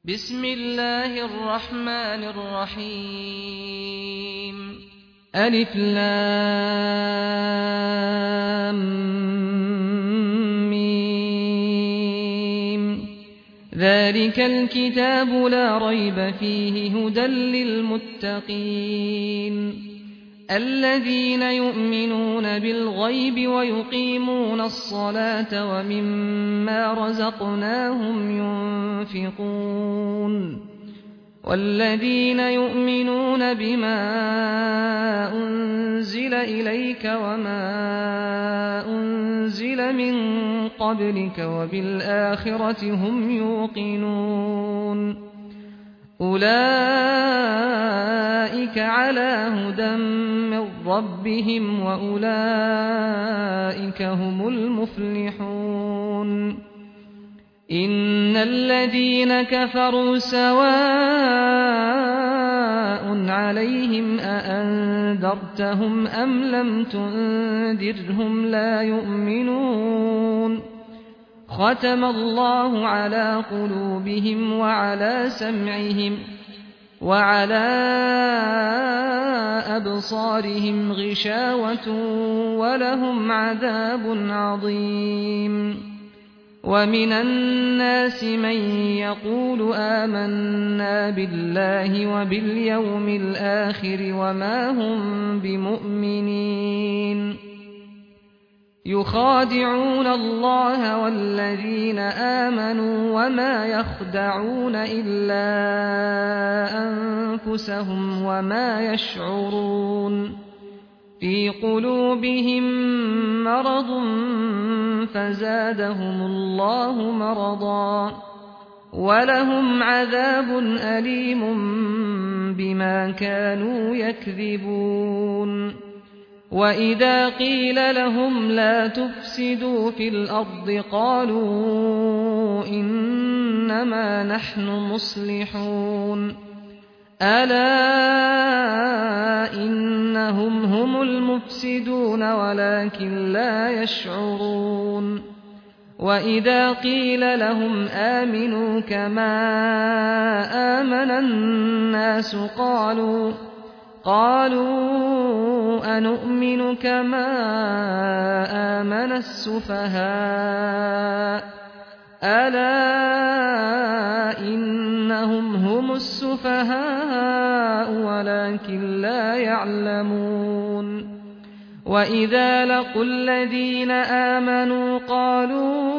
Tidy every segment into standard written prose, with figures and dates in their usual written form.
بسم الله الرحمن الرحيم ألف لام ميم ذلك الكتاب لا ريب فيه هدى للمتقين الذين يؤمنون بالغيب ويقيمون الصلاة ومما رزقناهم ينفقون والذين يؤمنون بما أنزل إليك وما أنزل من قبلك وبالآخرة هم يوقنون أولئك على هدى من ربهم وأولئك هم المفلحون إن الذين كفروا سواء عليهم أأنذرتهم أم لم تنذرهم لا يؤمنون ختم الله على قلوبهم وعلى سمعهم وعلى أبصارهم غشاوة ولهم عذاب عظيم ومن الناس من يقول آمنا بالله وباليوم الآخر وما هم بمؤمنين يخادعون الله والذين آمنوا وما يخدعون إلا أنفسهم وما يشعرون في قلوبهم مرض فزادهم الله مرضا ولهم عذاب أليم بما كانوا يكذبون وإذا قيل لهم لا تفسدوا في الأرض قالوا إنما نحن مصلحون ألا إنهم هم المفسدون ولكن لا يشعرون وإذا قيل لهم آمنوا كما آمن الناس قالوا أنؤمن كما آمن السفهاء ألا إنهم هم السفهاء ولكن لا يعلمون وإذا لقوا الذين آمنوا قالوا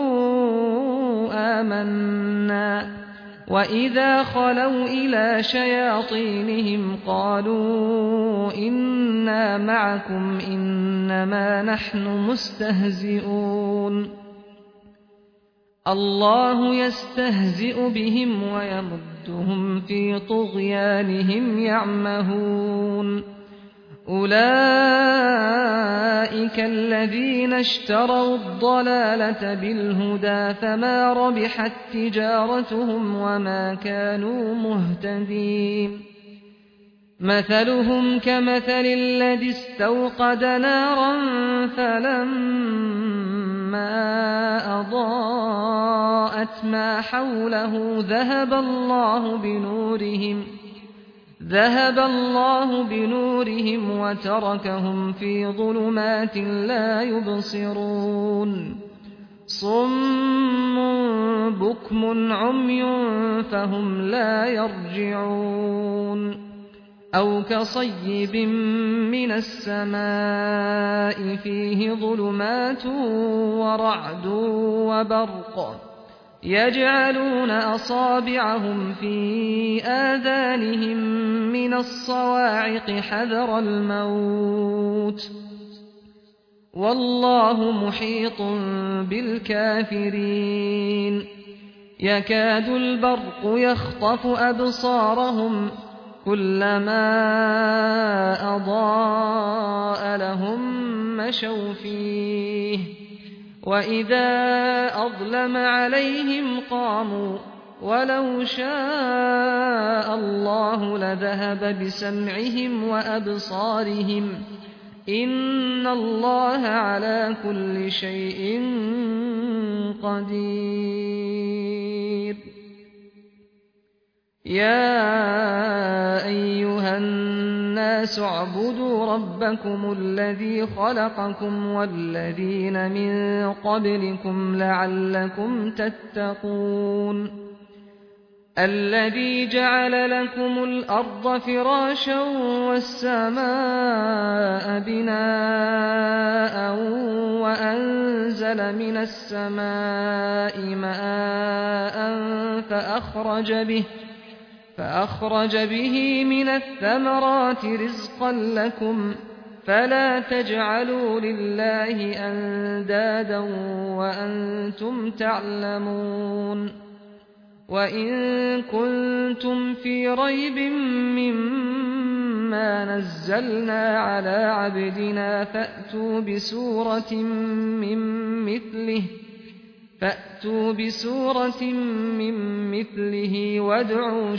آمنا وإذا خلوا إلى شياطينهم قالوا إنا معكم إنما نحن مستهزئون الله يستهزئ بهم ويمدهم في طغيانهم يعمهون أولئك الذين اشتروا الضلالة بالهدى فما ربحت تجارتهم وما كانوا مهتدين مثلهم كمثل الذي استوقد نارا فلما أضاءت ما حوله ذهب الله بنورهم وتركهم في ظلمات لا يبصرون صم بكم عمي فهم لا يرجعون أو كصيب من السماء فيه ظلمات ورعد وبرق يجعلون أصابعهم في آذانهم من الصواعق حذر الموت والله محيط بالكافرين يكاد البرق يخطف أبصارهم كلما أضاء لهم مشوا فيه وإذا أظلم عليهم قاموا ولو شاء الله لذهب بسمعهم وأبصارهم إن الله على كل شيء قدير يا أيها الناس اعبدوا ربكم الذي خلقكم والذين من قبلكم لعلكم تتقون الذي جعل لكم الأرض فراشا والسماء بناء وأنزل من السماء ماء فأخرج به من الثمرات رزقا لكم فلا تجعلوا لله أندادا وأنتم تعلمون وإن كنتم في ريب مما نزلنا على عبدنا فأتوا بسورة من مثله وادعوا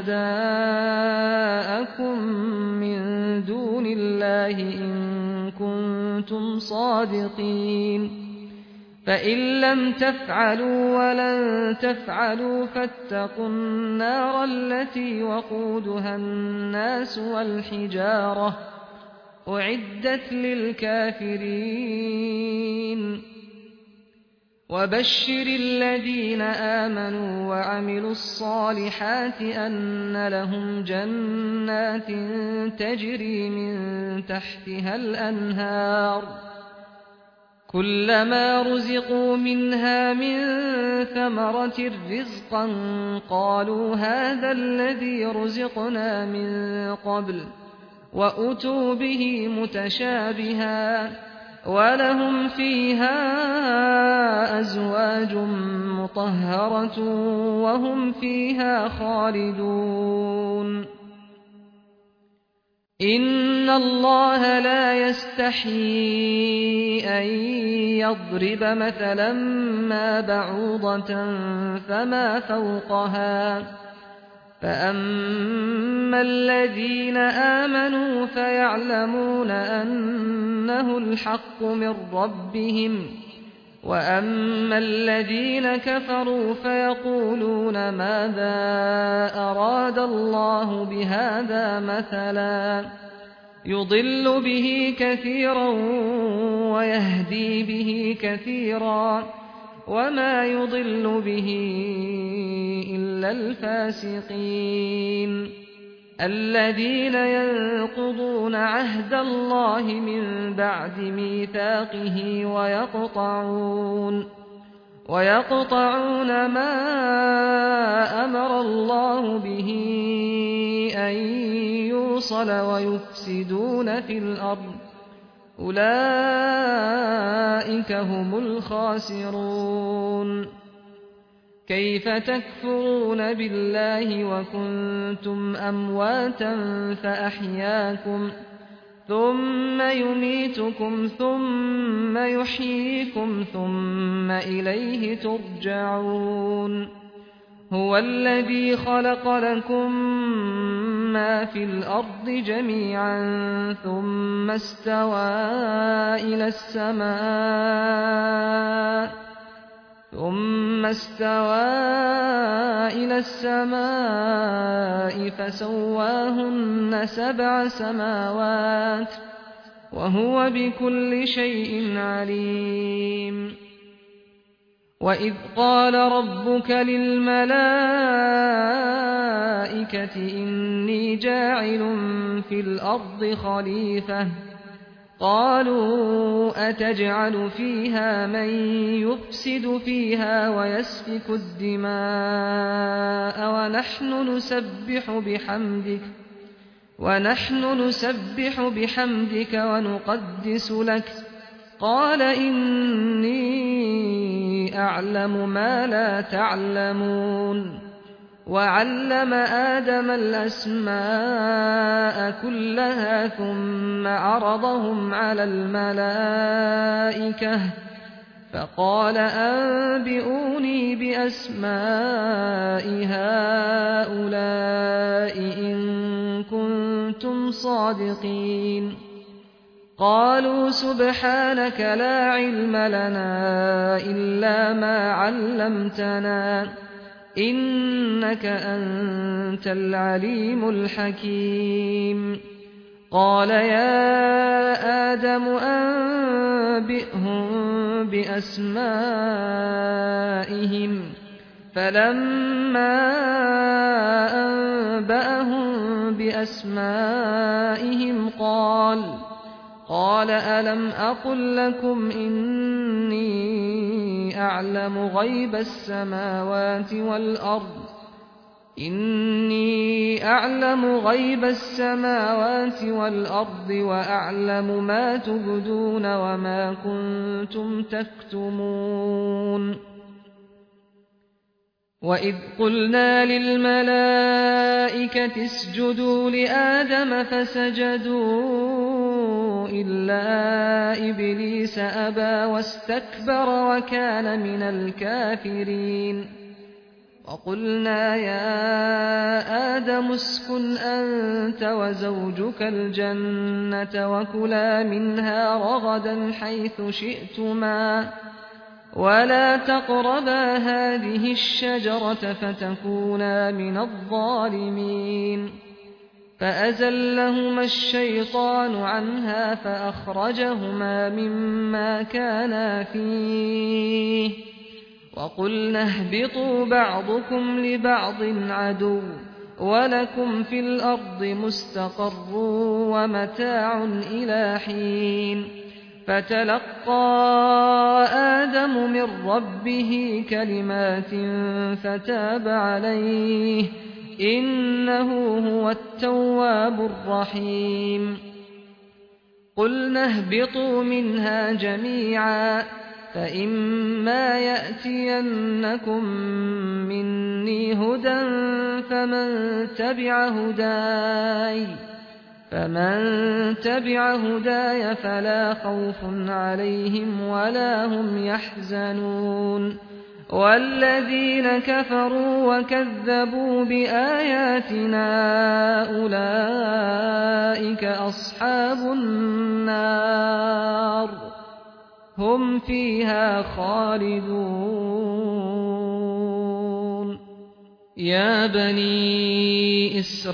شهداءكم من دون الله إن كنتم صادقين فإن لم تفعلوا ولن تفعلوا فاتقوا النار التي وقودها الناس والحجارة أعدت للكافرين وبشر الذين آمنوا وعملوا الصالحات أن لهم جنات تجري من تحتها الأنهار كلما رزقوا منها من ثمرة رزقا قالوا هذا الذي رزقنا من قبل وأتوا به متشابها ولهم فيها أزواج مطهرة وهم فيها خالدون إن الله لا يستحيي أن يضرب مثلا ما بعوضة فما فوقها فأما الذين آمنوا فيعلمون أنه الحق من ربهم وأما الذين كفروا فيقولون ماذا أراد الله بهذا مثلا يضل به كثيرا ويهدي به كثيرا وما يضل به إلا الفاسقين الذين ينقضون عهد الله من بعد ميثاقه ويقطعون ما أمر الله به أن يوصل ويفسدون في الأرض أولئك هم الخاسرون كيف تكفرون بالله وكنتم أمواتا فأحياكم ثم يميتكم ثم يحييكم ثم إليه ترجعون هو الذي خلق لكم ما في الأرض جميعا ثم استوى إلى السماء فسواهن 7 سماوات وهو بكل شيء عليم وإذ قال ربك للملائكة إني جاعل في الأرض خليفة قالوا أتجعل فيها من يفسد فيها ويسفك الدماء ونحن نسبح بحمدك ونقدس لك قال إني أعلم ما لا تعلمون وعلم آدم الأسماء كلها ثم عرضهم على الملائكة فقال أنبئوني بأسماء هؤلاء إن كنتم صادقين قالوا سبحانك لا علم لنا إلا ما علمتنا إنك أنت العليم الحكيم قال يا آدم أنبئهم بأسمائهم فلما أنبأهم بأسمائهم قال ألم أقل لكم إني أعلم غيب السماوات والأرض وأعلم ما تبدون وما كنتم تكتمون وإذ قلنا للملائكة اسجدوا لآدم فسجدوا إلا إبليس أبى واستكبر وكان من الكافرين وقلنا يا آدم اسكن أنت وزوجك الجنة وكلا منها رغدا حيث شئتما ولا تقربا هذه الشجرة فتكونا من الظالمين فأزلهما الشيطان عنها فأخرجهما مما كانا فيه وقلنا اهبطوا بعضكم لبعض عدو ولكم في الأرض مستقر ومتاع إلى حين فتلقى آدم من ربه كلمات فتاب عليه إنه هو التواب الرحيم قلنا اهبطوا منها جميعا فإما يأتينكم مني هدى فمن تبع هداي فلا خوف عليهم ولا هم يحزنون والذين كفروا وكذبوا بآياتنا أولئك أصحاب النار هم فيها خالدون يا بني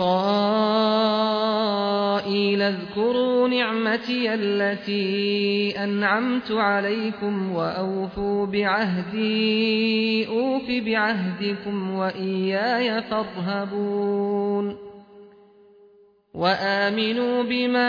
إسرائيل اذكروا نعمتي التي أنعمت عليكم وأوفوا بعهدي أوف بعهدكم وإياي فارهبون وآمنوا بما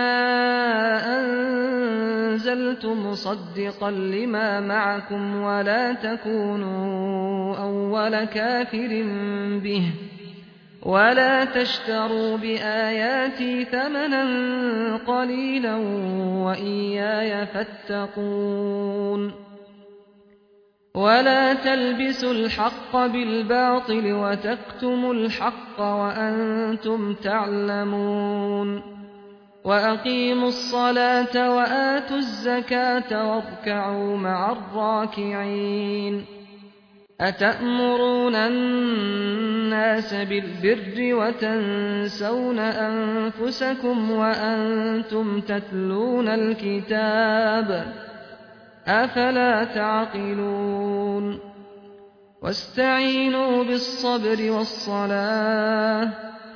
أنزلت مصدقا لما معكم ولا تكونوا أول كافر به ولا تشتروا بآياتي ثمنا قليلا وإياي فاتقون ولا تلبسوا الحق بالباطل وتكتموا الحق وأنتم تعلمون وأقيموا الصلاة وآتوا الزكاة واركعوا مع الراكعين أتأمرون الناس بالبر وتنسون أنفسكم وأنتم تتلون الكتاب أفلا تعقلون واستعينوا بالصبر والصلاة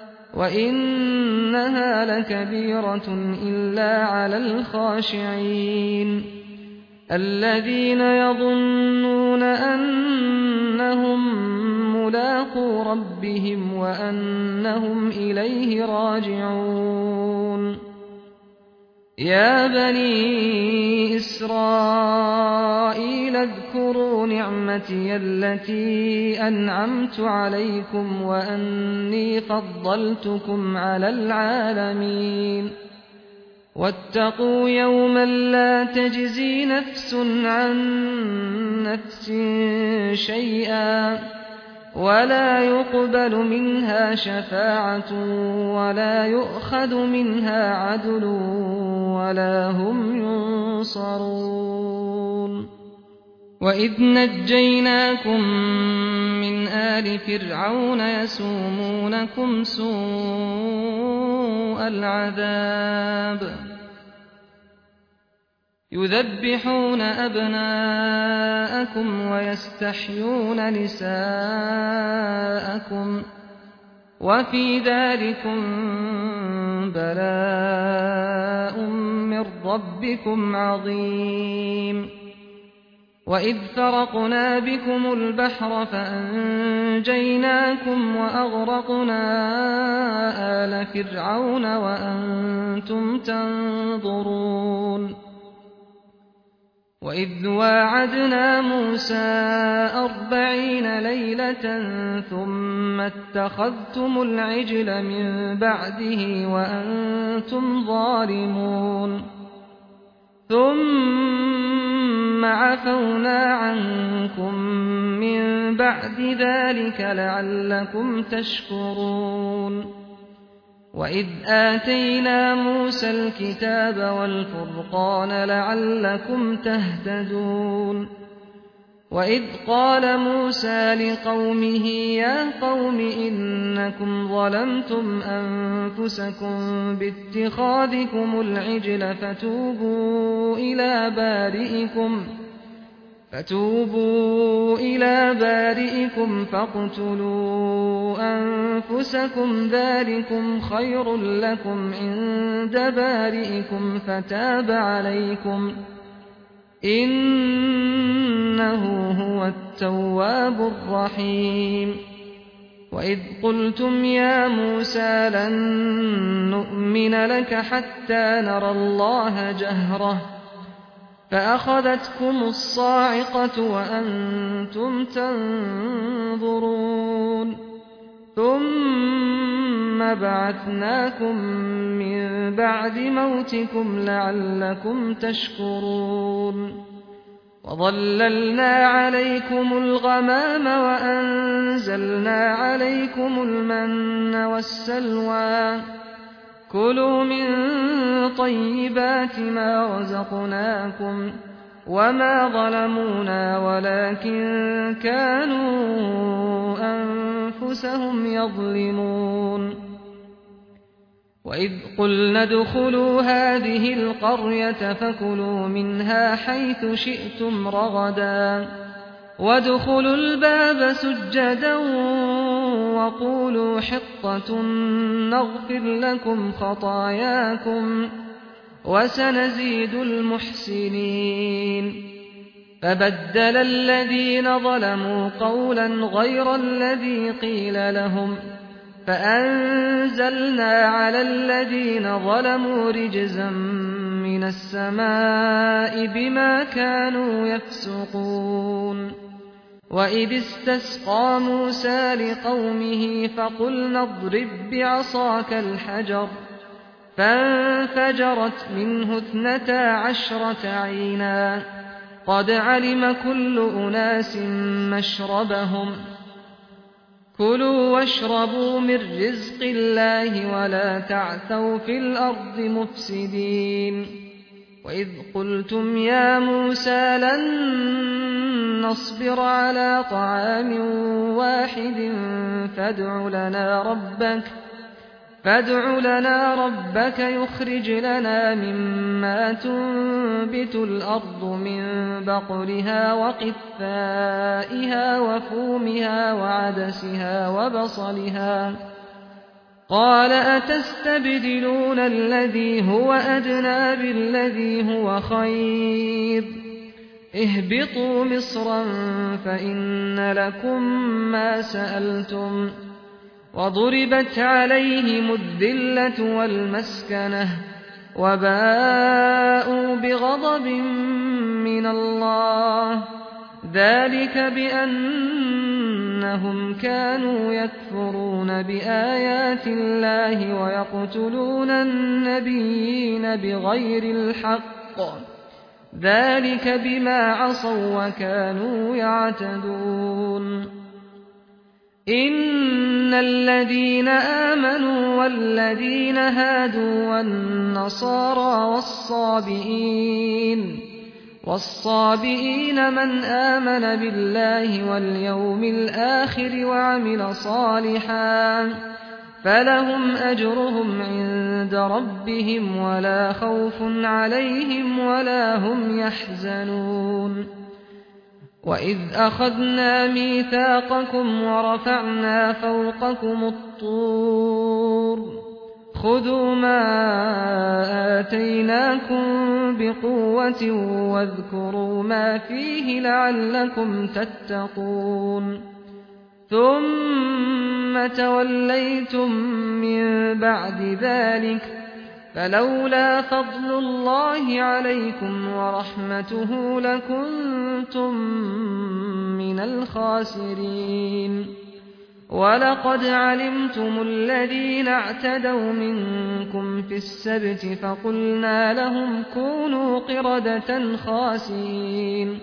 وإنها لكبيرة إلا على الخاشعين الذين يظنون أنهم ملاقو ربهم وأنهم إليه راجعون يا بني إسرائيل اذكروا نعمتي التي أنعمت عليكم وأني فضلتكم على العالمين واتقوا يوما لا تجزي نفس عن نفس شيئا ولا يقبل منها شفاعة ولا يؤخذ منها عدل ولا هم ينصرون وإذ نجيناكم من آل فرعون يسومونكم سوء العذاب يذبحون أبناءكم ويستحيون نساءكم وفي ذلكم بلاء من ربكم عظيم وإذ فرقنا بكم البحر فأنجيناكم وأغرقنا آل فرعون وأنتم تنظرون وإذ واعدنا موسى 40 ليلة ثم اتخذتم العجل من بعده وأنتم ظالمون ثم عفونا عنكم من بعد ذلك لعلكم تشكرون وإذ آتينا موسى الكتاب والفرقان لعلكم تهتدون وإذ قال موسى لقومه يا قوم إنكم ظلمتم أنفسكم باتخاذكم العجل فتوبوا إلى بارئكم فاقتلوا أنفسكم ذلكم خير لكم عند بارئكم فتاب عليكم إنه هو التواب الرحيم وإذ قلتم يا موسى لن نؤمن لك حتى نرى الله جهرة فأخذتكم الصاعقة وأنتم تنظرون ثم بعثناكم من بعد موتكم لعلكم تشكرون وظللنا عليكم الغمام وأنزلنا عليكم المن والسلوى كلوا من طيبات ما رزقناكم وما ظلمونا ولكن كانوا أنفسهم يظلمون وإذ قلنا ادخلوا هذه القرية فكلوا منها حيث شئتم رغدا وادخلوا الباب سجدا وقولوا حطة نغفر لكم خطاياكم وسنزيد المحسنين فبدل الذين ظلموا قولا غير الذي قيل لهم فأنزلنا على الذين ظلموا رجزا من السماء بما كانوا يفسقون وإذ استسقى موسى لقومه فقلنا اضرب بعصاك الحجر فانفجرت منه 12 عينا قد علم كل أناس مشربهم كلوا واشربوا من رزق الله ولا تعثوا في الأرض مفسدين وإذ قلتم يا موسى لن نصبر على طعام واحد فادع لنا ربك يخرج لنا مما تنبت الأرض من بقلها وقثائها وفومها وعدسها وبصلها قال أتستبدلون الذي هو أدنى بالذي هو خير اهبطوا مصرا فإن لكم ما سألتم وضربت عليهم الذلة والمسكنة وباءوا بغضب من الله ذلك بأنهم كانوا يكفرون بآيات الله ويقتلون النبيين بغير الحق ذلك بما عصوا وكانوا يعتدون إن الذين آمنوا والذين هادوا والنصارى والصابئين من آمن بالله واليوم الآخر وعمل صالحا فلهم أجرهم عند ربهم ولا خوف عليهم ولا هم يحزنون وإذ أخذنا ميثاقكم ورفعنا فوقكم الطور خذوا ما آتيناكم بقوة واذكروا ما فيه لعلكم تتقون ثم توليتم من بعد ذلك فلولا فضل الله عليكم ورحمته لكنتم من الخاسرين ولقد علمتم الذين اعتدوا منكم في السبت فقلنا لهم كونوا قردة خاسئين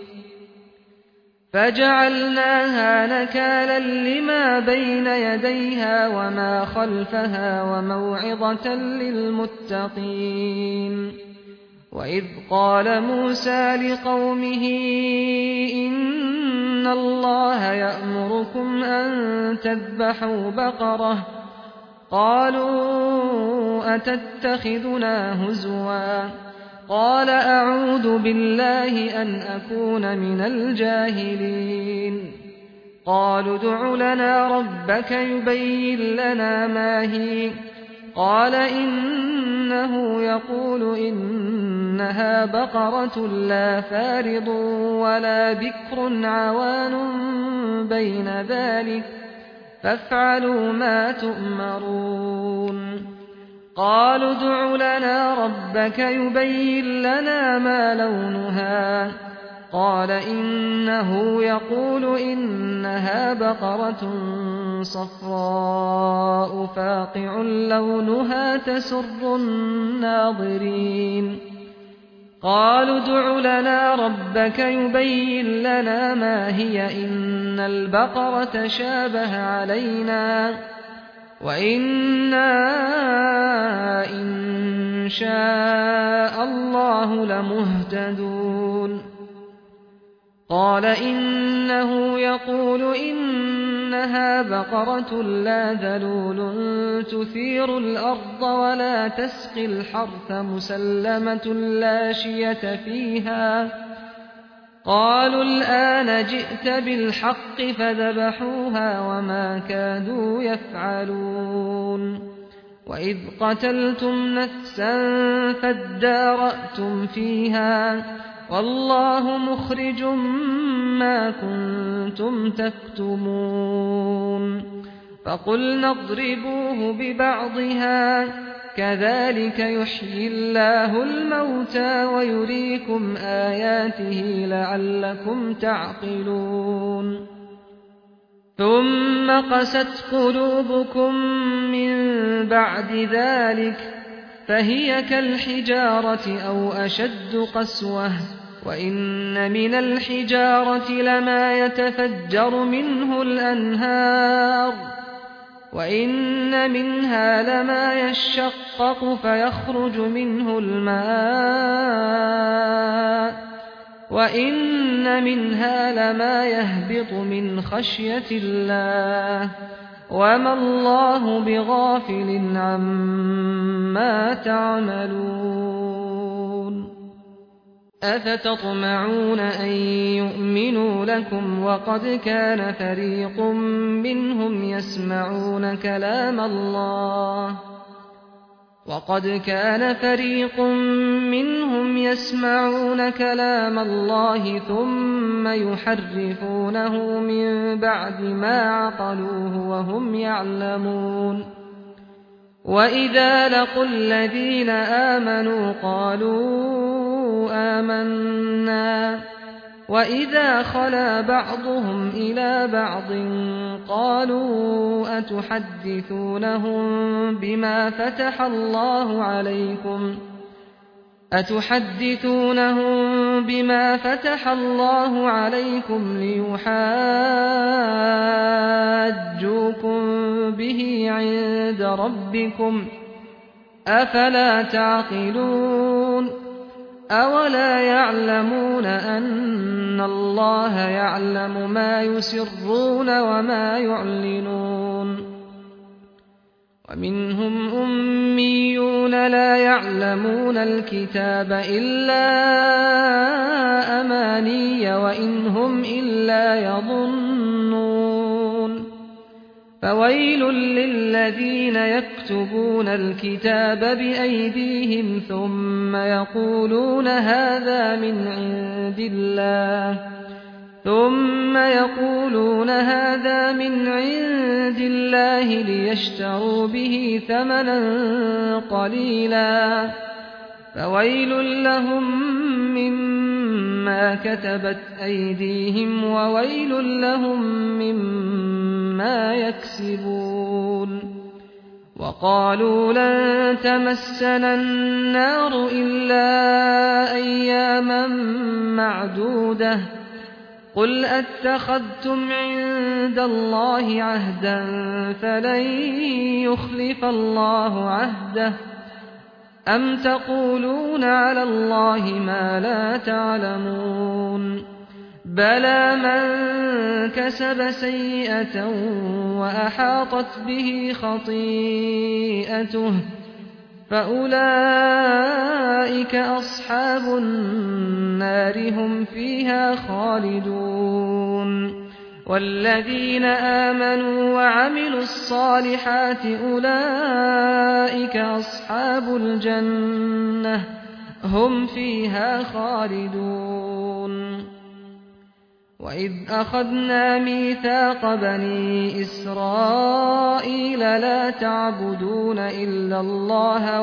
فجعلناها نكالا لما بين يديها وما خلفها وموعظة للمتقين وإذ قال موسى لقومه إن الله يأمركم أن تذبحوا بقرة قالوا أتتخذنا هزوا قال أعوذ بالله أن أكون من الجاهلين قالوا ادع لنا ربك يبين لنا ما هي قال إنه يقول إنها بقرة لا فارض ولا بكر عوان بين ذلك فافعلوا ما تؤمرون قالوا ادع لنا ربك يبين لنا ما لونها قال إنه يقول إنها بقرة صفراء فاقع لونها تسر الناظرين قالوا ادع لنا ربك يبين لنا ما هي إن البقرة شابه علينا وإنا إن شاء الله لمهتدون قال إنه يقول إنها بقرة لا ذلول تثير الأرض ولا تسقي الحرث مسلمة لا شية فيها قالوا الآن جئت بالحق فذبحوها وما كادوا يفعلون وإذ قتلتم نفسا فادارأتم فيها والله مخرج ما كنتم تكتمون فقلنا اضربوه ببعضها كذلك يحيي الله الموتى ويريكم آياته لعلكم تعقلون ثم قست قلوبكم من بعد ذلك فهي كالحجارة أو أشد قسوة وإن من الحجارة لما يتفجر منه الأنهار وإن منها لما يشقق فيخرج منه الماء وإن منها لما يهبط من خشية الله وما الله بغافل عما تعملون أفتطمعون أن يؤمنوا لكم وقد كان فريق منهم يسمعون كلام الله ثم يحرفونه من بعد ما عقلوه وهم يعلمون وإذا لقوا الذين آمنوا قالوا آمنا وإذا خلا بعضهم إلى بعض قالوا أتحدثونهم بما فتح الله عليكم ليحاجوكم به عند ربكم أفلا تعقلون أولا يعلمون أن الله يعلم ما يسرون وما يعلنون ومنهم أميون لا يعلمون الكتاب إلا أماني وإن هم إلا يظنون فويل للذين يكتبون الكتاب بأيديهم ثم يقولون هذا من عند الله ليشتروا به ثمنا قليلا فويل لهم مما كتبت أيديهم وويل لهم مما يكسبون وقالوا لن تمسنا النار إلا أياما معدودة قل أتخذتم عند الله عهدا فلن يخلف الله عهده أم تقولون على الله ما لا تعلمون بلى من كسب سيئة وأحاطت به خطيئته فأولئك أصحاب النار هم فيها خالدون والذين آمنوا وعملوا الصالحات أولئك أصحاب الجنة هم فيها خالدون وإذ أخذنا ميثاق بني إسرائيل لا تعبدون إلا الله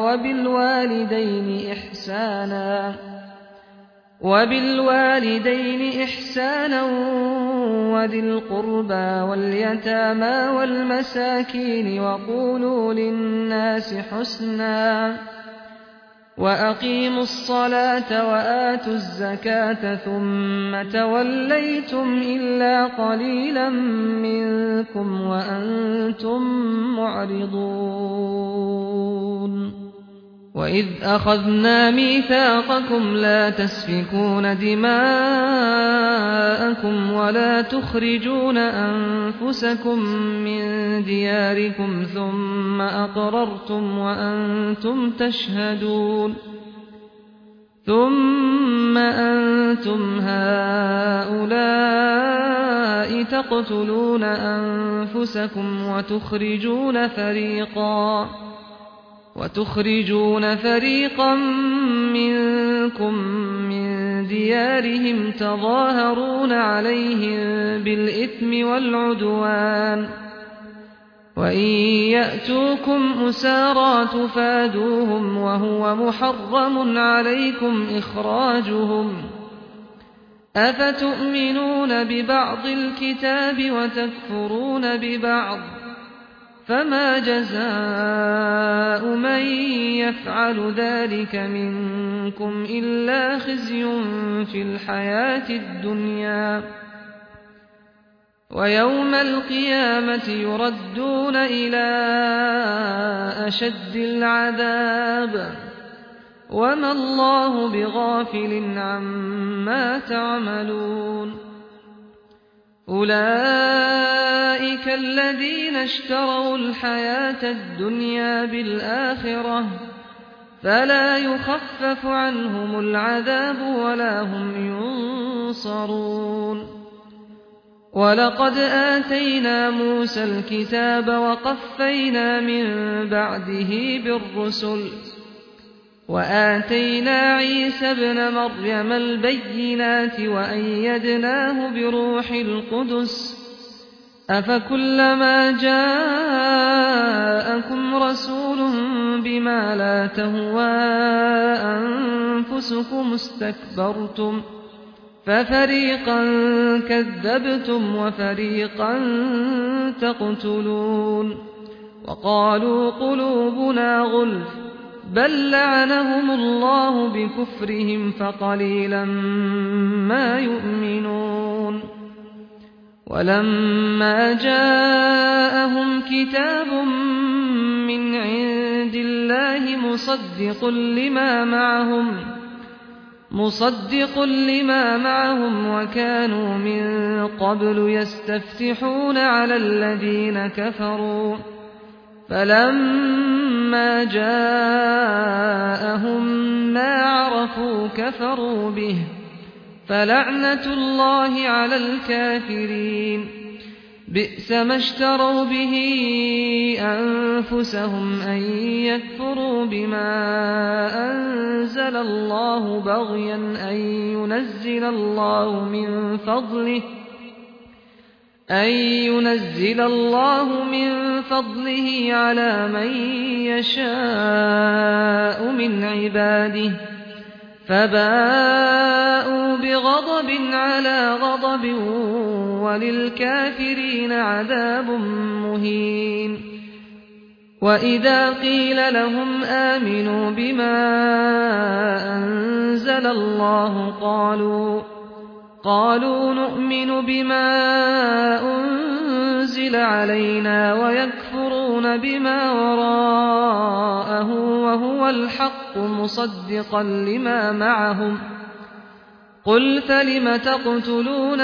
وبالوالدين إحسانا وذي القربى واليتامى والمساكين وقولوا للناس حسنا وأقيموا الصلاة وآتوا الزكاة ثم توليتم إلا قليلا منكم وأنتم معرضون وإذ أخذنا ميثاقكم لا تسفكون دماءكم ولا تخرجون أنفسكم من دياركم ثم أقررتم وأنتم تشهدون ثم أنتم هؤلاء تقتلون أنفسكم وتخرجون فريقا منكم من ديارهم تظاهرون عليهم بالإثم والعدوان وإن يأتوكم أسارى تفادوهم وهو محرم عليكم إخراجهم أفتؤمنون ببعض الكتاب وتكفرون ببعض فما جزاء من يفعل ذلك منكم إلا خزي في الحياة الدنيا ويوم القيامة يردون إلى أشد العذاب وما الله بغافل عما تعملون أولئك الذين اشتروا الحياة الدنيا بالآخرة فلا يخفف عنهم العذاب ولا هم ينصرون ولقد آتينا موسى الكتاب وقفينا من بعده بالرسل وآتينا عيسى ابن مريم البينات وأيدناه بروح القدس أفكلما جاءكم رسول بما لا تهوى أنفسكم استكبرتم ففريقا كذبتم وفريقا تقتلون وقالوا قلوبنا غلف بل لعنهم الله بكفرهم فقليلا ما يؤمنون ولما جاءهم كتاب من عند الله مصدق لما معهم وكانوا من قبل يستفتحون على الذين كفروا فلما جاءهم ما عرفوا كفروا به فلعنة الله على الكافرين بئس ما اشتروا به أنفسهم أن يكفروا بما أنزل الله بغيا أن ينزل الله من فضله على من يشاء من عباده فباءوا بغضب على غضب وللكافرين عذاب مهين وإذا قيل لهم آمنوا بما أنزل الله قالوا نؤمن بما أنزل علينا ويكفرون بما وراءه وهو الحق مصدقا لما معهم قل فلم تقتلون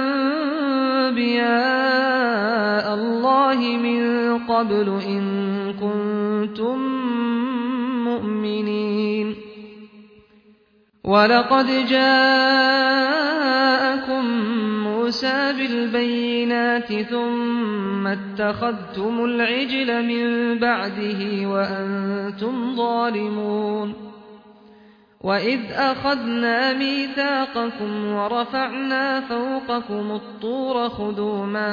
أنبياء الله من قبل إن كنتم مؤمنين ولقد جاءكم موسى بالبينات ثم اتخذتم العجل من بعده وأنتم ظالمون وإذ أخذنا ميثاقكم ورفعنا فوقكم الطور خذوا ما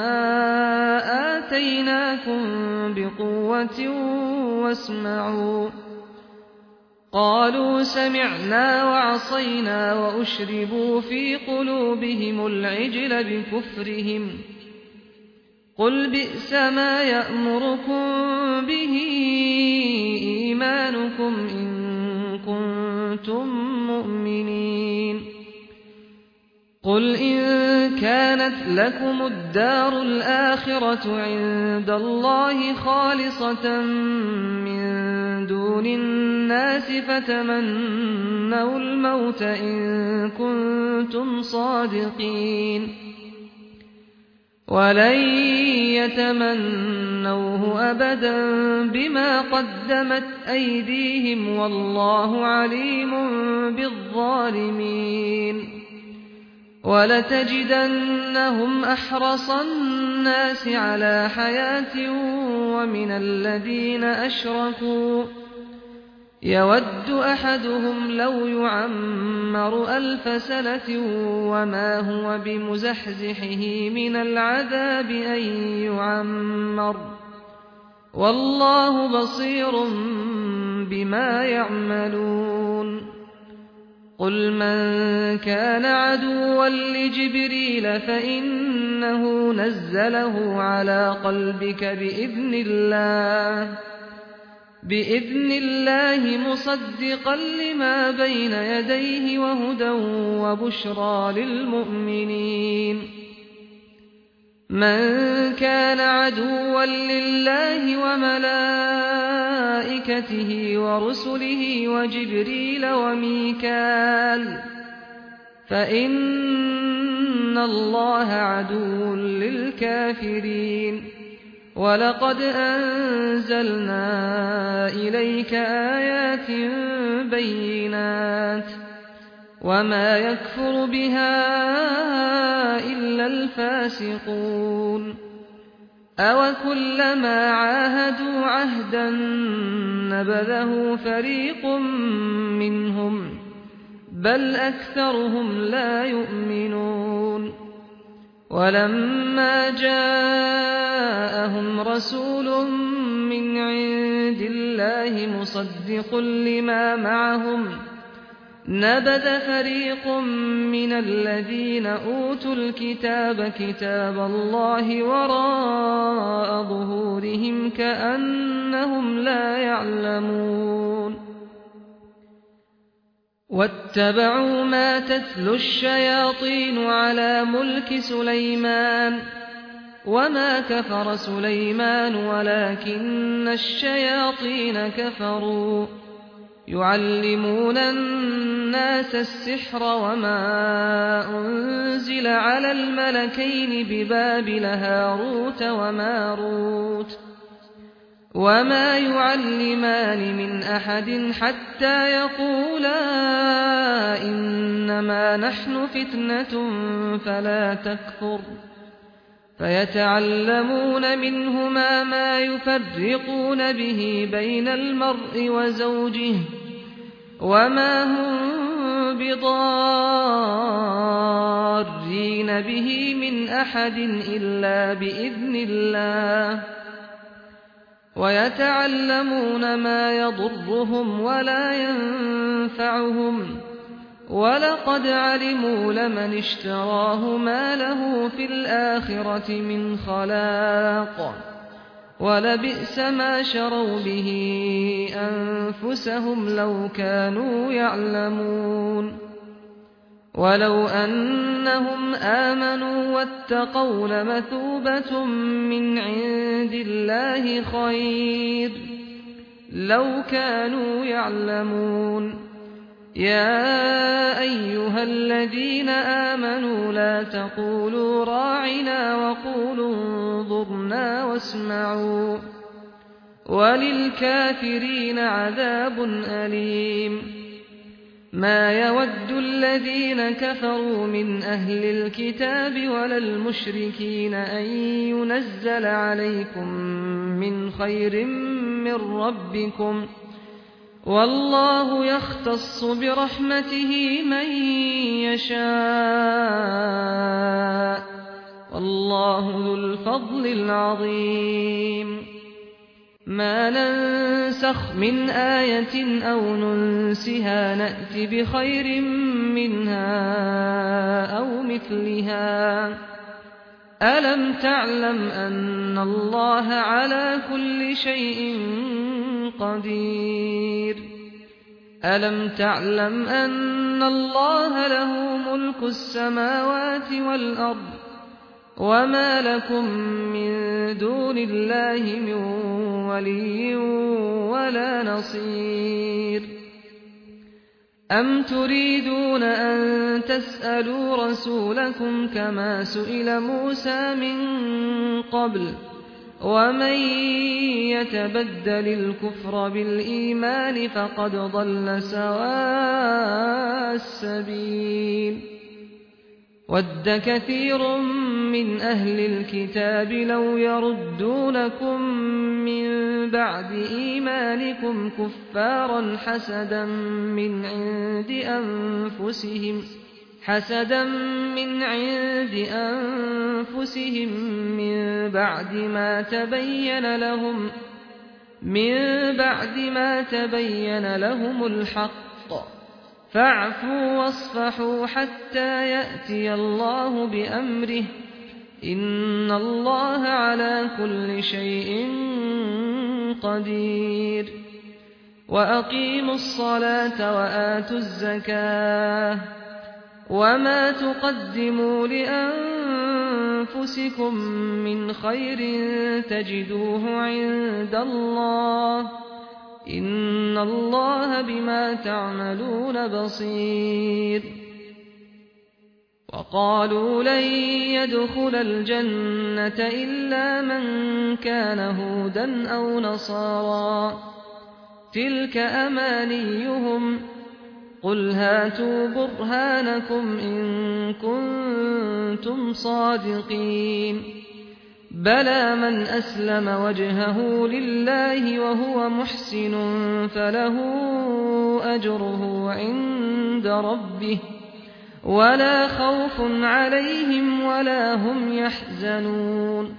آتيناكم بقوة واسمعوا قالوا سمعنا وعصينا وأشربوا في قلوبهم العجل بكفرهم قل بئس ما يأمركم به إيمانكم إن كنتم مؤمنين قل إن كانت لكم الدار الآخرة عند الله خالصة من دون الناس فتمنوا الموت إن كنتم صادقين ولن يتمنوه أبدا بما قدمت أيديهم والله عليم بالظالمين ولتجدنهم أحرص الناس على حياة ومن الذين أشركوا يود أحدهم لو يعمر 1000 سنة وما هو بمزحزحه من العذاب أن يعمر والله بصير بما يعملون قل من كان عدوا لجبريل فإنه نزله على قلبك بإذن الله مصدقا لما بين يديه وهدى وبشرى للمؤمنين من كان عدوا لله وملائكته ورسله وجبريل وميكال فإن الله عدو للكافرين ولقد أنزلنا إليك آيات بينات وما يكفر بها إلا الفاسقون أوكلما عاهدوا عهدا نبذه فريق منهم بل أكثرهم لا يؤمنون ولما جاءهم رسول من عند الله مصدق لما معهم نبذ فريق من الذين أوتوا الكتاب كتاب الله وراء ظهورهم كأنهم لا يعلمون واتبعوا ما تتلو الشياطين على ملك سليمان وما كفر سليمان ولكن الشياطين كفروا يعلمون الناس السحر وما أنزل على الملكين ببابل هاروت وماروت وما يعلمان من أحد حتى يقولا إنما نحن فتنة فلا تكفر فيتعلمون منهما ما يفرقون به بين المرء وزوجه وما هم بضارين به من أحد إلا بإذن الله ويتعلمون ما يضرهم ولا ينفعهم ولقد علموا لمن اشتراه ما له في الآخرة من خلاق ولبئس ما شروا به أنفسهم لو كانوا يعلمون ولو أنهم آمنوا واتقوا لمثوبة من عند الله خير لو كانوا يعلمون يا أيها الذين آمنوا لا تقولوا راعنا وقولوا انظرنا واسمعوا وللكافرين عذاب أليم ما يود الذين كفروا من أهل الكتاب ولا المشركين أن ينزل عليكم من خير من ربكم والله يختص برحمته من يشاء والله ذو الفضل العظيم ما ننسخ من آية أو ننسها نأت بخير منها أو مثلها ألم تعلم أن الله على كل شيء قدير ألم تعلم أن الله له ملك السماوات والأرض وما لكم من دون الله من ولي ولا نصير أم تريدون أن تسألوا رسولكم كما سئل موسى من قبل ومن يتبدل الكفر بالإيمان فقد ضل سواء السبيل ود كثير من أهل الكتاب لو يردونكم من بعد إيمانكم كفارا حسدا من عند أنفسهم من بعد ما تبين لهم الحق فاعفوا واصفحوا حتى يأتي الله بأمره إن الله على كل شيء قدير وأقيموا الصلاة وآتوا الزكاة وما تقدموا لأنفسكم من خير تجدوه عند الله إن الله بما تعملون بصير وقالوا لن يدخل الجنة إلا من كان هودا أو نصارى تلك أمانيهم قل هاتوا برهانكم إن كنتم صادقين بلى من أسلم وجهه لله وهو محسن فله أجره عند ربه ولا خوف عليهم ولا هم يحزنون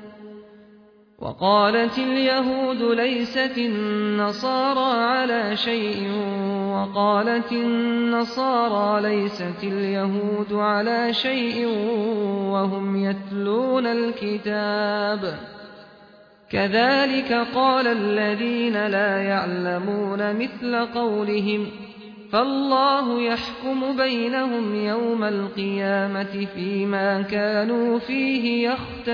وقالت اليهود ليست النصارى على شيء وقالت النصارى ليست اليهود على شيء وهم يتلون الكتاب كذلك قال الذين لا يعلمون مثل قولهم فالله يحكم بينهم يوم القيامة فيما كانوا فيه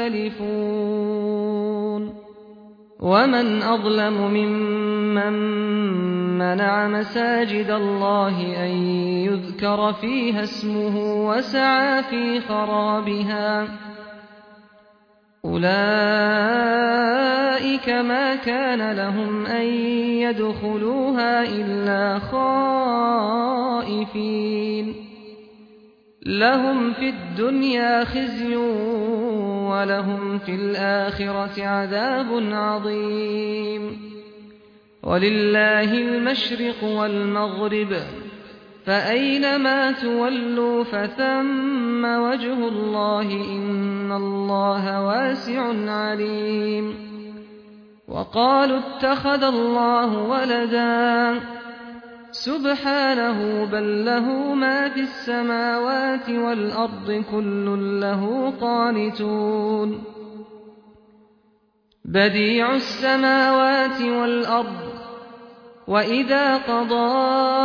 يختلفون ومن أظلم ممن منع مساجد الله أن يذكر فيها اسمه وسعى في خرابها أولئك ما كان لهم أن يدخلوها إلا خائفين لهم في الدنيا خزي ولهم في الآخرة عذاب عظيم ولله المشرق والمغرب فأينما تولوا فثم وجه الله إن الله واسع عليم وقالوا اتخذ الله ولدا سبحانه بل له ما في السماوات والأرض كل له قانتون بديع السماوات والأرض وإذا قضى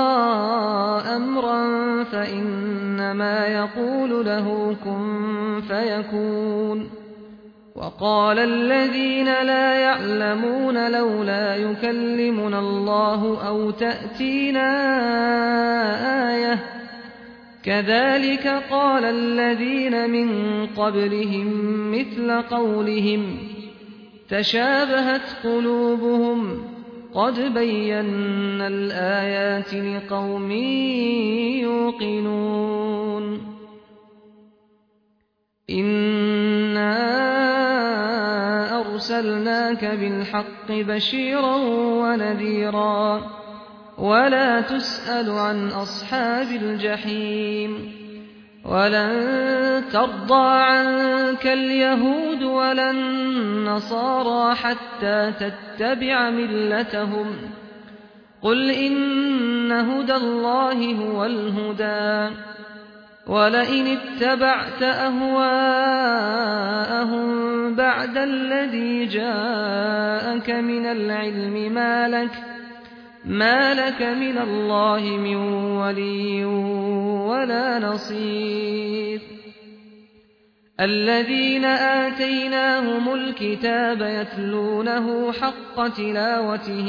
أمرا فإنما يقول له كن فيكون وقال الذين لا يعلمون لولا يكلمنا الله أو تأتينا آية كذلك قال الذين من قبلهم مثل قولهم تشابهت قلوبهم قد بينا الآيات لقوم يوقنون إنا أرسلناك بالحق بشيرا ونذيرا ولا تسأل عن أصحاب الجحيم ولن ترضى عنك اليهود ولا النصارى حتى تتبع ملتهم قل إن هدى الله هو الهدى ولئن اتبعت أهواءهم بعد الذي جاءك من العلم ما لك من الله من ولي ولا نصير الذين آتيناهم الكتاب يتلونه حق تلاوته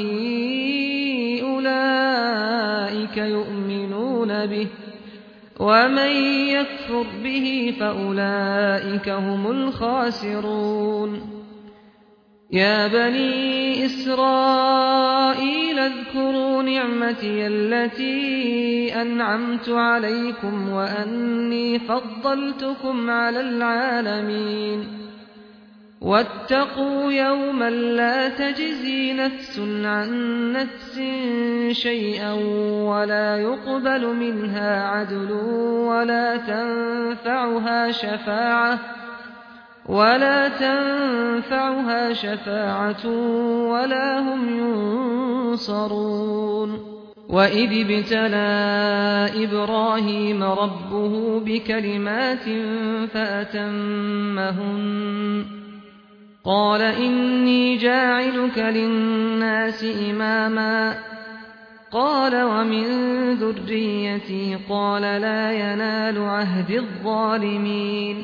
أولئك يؤمنون به ومن يكفر به فأولئك هم الخاسرون يا بني إسرائيل اذكروا نعمتي التي أنعمت عليكم وأني فضلتكم على العالمين واتقوا يوما لا تجزي نفس عن نفس شيئا ولا يقبل منها عدل ولا تنفعها شفاعة ولا هم ينصرون وإذ ابتلى إبراهيم ربه بكلمات فأتمهن قال إني جاعلك للناس إماما قال ومن ذريتي قال لا ينال عهد الظالمين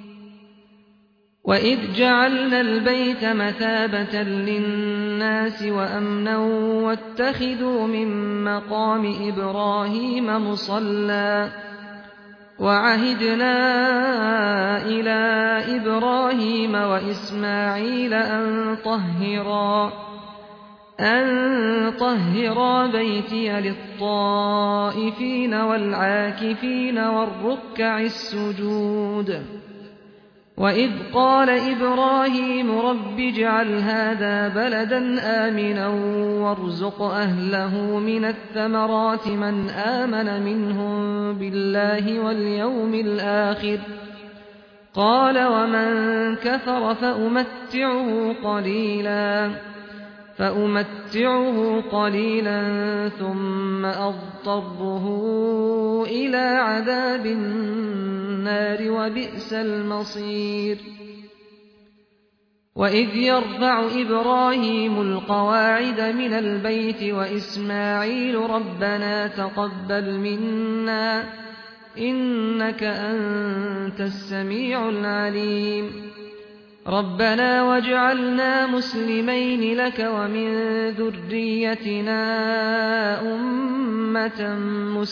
وإذ جعلنا البيت مثابة للناس وأمنا واتخذوا من مقام إبراهيم مصلى وعهدنا إلى إبراهيم وإسماعيل أن طهرا بيتي للطائفين والعاكفين والركع السجود وإذ قال إبراهيم رب اجعل هذا بلدا آمنا وارزق أهله من الثمرات من آمن منهم بالله واليوم الآخر قال ومن كفر فأمتعه قليلا ثم أضطره إلى عذاب النار وبئس المصير وإذ يرفع إبراهيم القواعد من البيت وإسماعيل ربنا تقبل منا إنك أنت السميع العليم ربنا واجعلنا مسلمين لك ومن ذريتنا أمة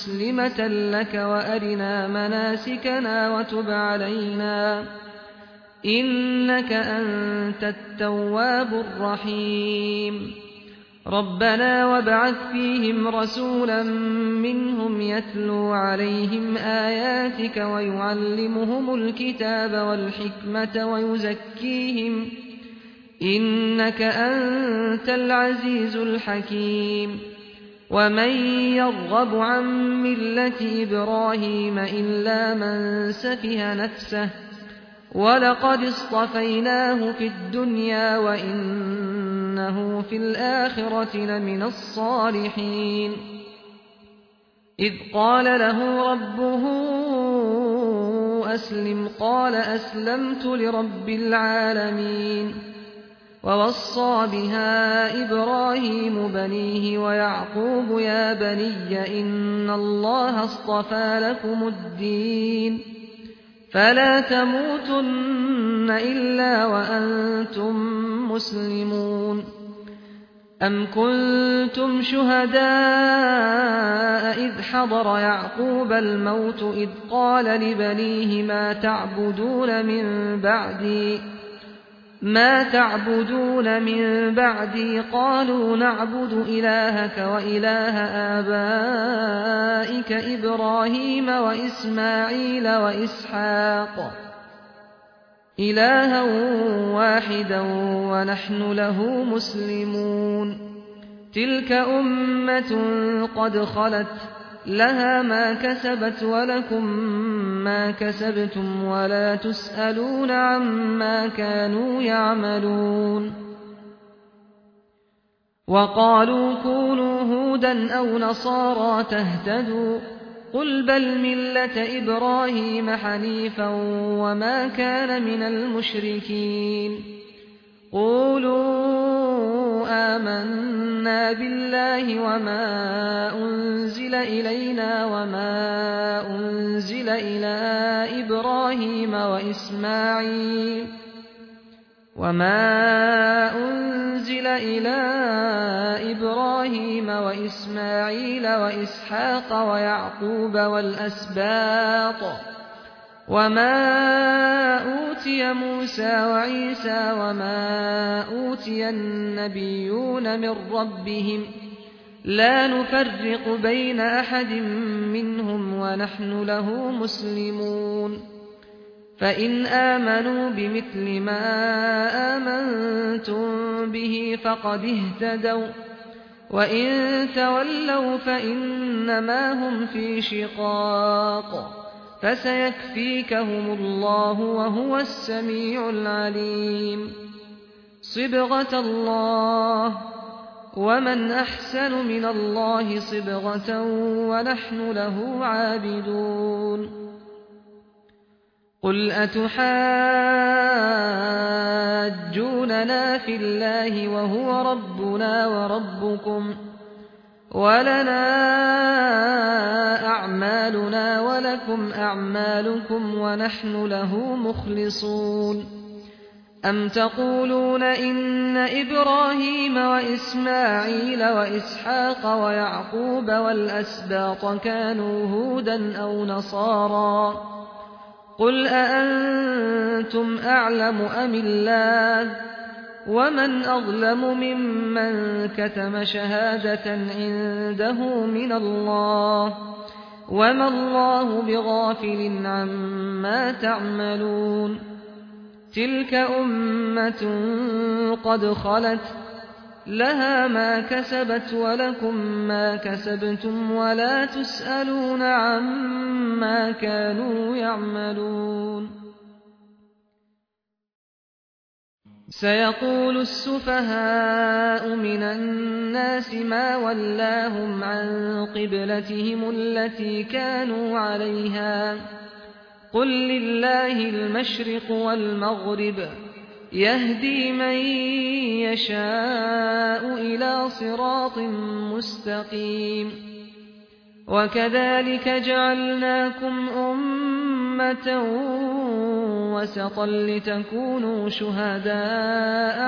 مسلمة لك وأرنا مناسكنا إنك أنت التواب الرحيم ربنا وابعث فيهم رسولا منهم يتلو عليهم آياتك ويعلمهم الكتاب والحكمة ويزكيهم إنك أنت العزيز الحكيم ومن يرغب عن ملة إبراهيم إلا من سفه نفسه ولقد اصطفيناه في الدنيا وإنه في الآخرة لمن الصالحين إذ قال له ربه أسلم قال أسلمت لرب العالمين ووصى بها إبراهيم بنيه ويعقوب يا بني إن الله اصطفى لكم الدين فلا تموتن إلا وأنتم مسلمون أم كنتم شهداء إذ حضر يعقوب الموت إذ قال لبنيه ما تعبدون من بعدي قالوا نعبد إلهك وإله آبائك إبراهيم وإسماعيل وإسحاق إلها واحدا ونحن له مسلمون تلك أمة قد خلت لها ما كسبت ولكم ما كسبتم ولا تسألون عما كانوا يعملون وقالوا كونوا هودا أو نصارى تهتدوا قل بل ملة إبراهيم حنيفا وما كان من المشركين قولوا آمنا بالله وما أنزل إلينا وما أنزل إلى إبراهيم وإسماعيل وإسحاق ويعقوب والأسباط وما أوتي موسى وعيسى وما أوتي النبيون من ربهم لا نفرق بين أحد منهم ونحن له مسلمون فإن آمنوا بمثل ما آمنتم به فقد اهتدوا وإن تولوا فإنما هم في شقاق فسيكفيكهم الله وهو السميع العليم صبغة الله ومن أحسن من الله صبغة ونحن له عابدون قل أتحاجوننا في الله وهو ربنا وربكم ولنا أعمالنا ولكم أعمالكم ونحن له مخلصون أم تقولون إن إبراهيم وإسماعيل وإسحاق ويعقوب والأسباط كانوا هودا أو نصارى قل أأنتم أعلم أم الله ومن أظلم ممن كتم شهادة عنده من الله وما الله بغافل عما تعملون تلك أمة قد خلت لها ما كسبت ولكم ما كسبتم ولا تسألون عما كانوا يعملون سيقول السفهاء من الناس ما ولاهم عن قبلتهم التي كانوا عليها قل لله المشرق والمغرب يهدي من يشاء إلى صراط مستقيم وكذلك جعلناكم أمة وسطا لتكونوا شهداء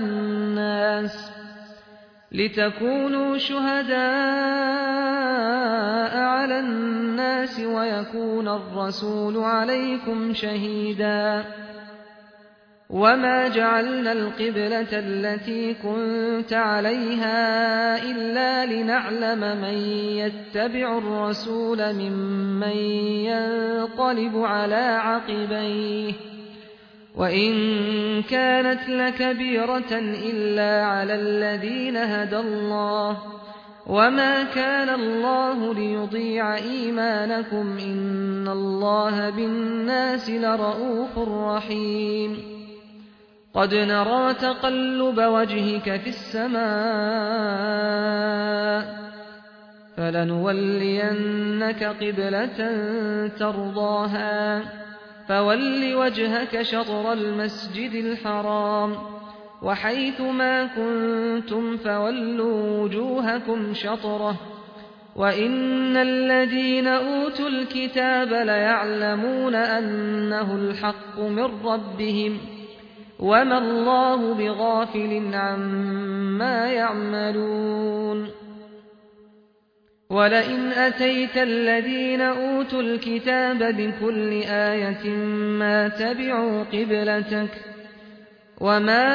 على الناس ويكون الرسول عليكم شهيدا وما جعلنا القبلة التي كنت عليها إلا لنعلم من يتبع الرسول ممن ينقلب على عقبيه وإن كانت لكبيرة إلا على الذين هدى الله وما كان الله ليضيع إيمانكم إن الله بالناس لرءوف رحيم قد نرى تقلب وجهك في السماء فلنولينك قبلة ترضاها فول وجهك شطر المسجد الحرام وحيث ما كنتم فولوا وجوهكم شطره وإن الذين أوتوا الكتاب ليعلمون أنه الحق من ربهم وما الله بغافل عما يعملون ولئن أتيت الذين أوتوا الكتاب بكل آية ما تبعوا قبلتك وما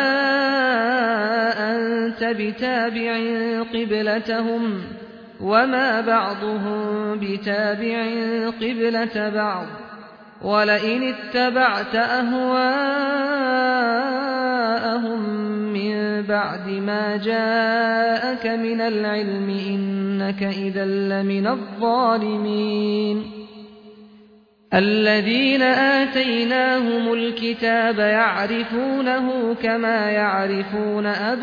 أنت بتابع قبلتهم وما بعضهم بتابع قبلة بعض ولئن اتبعت أهواءهم من بعد ما جاءك من العلم إنك إذا لمن الظالمين الذين آتيناهم الكتاب يعرفونه كما يعرفون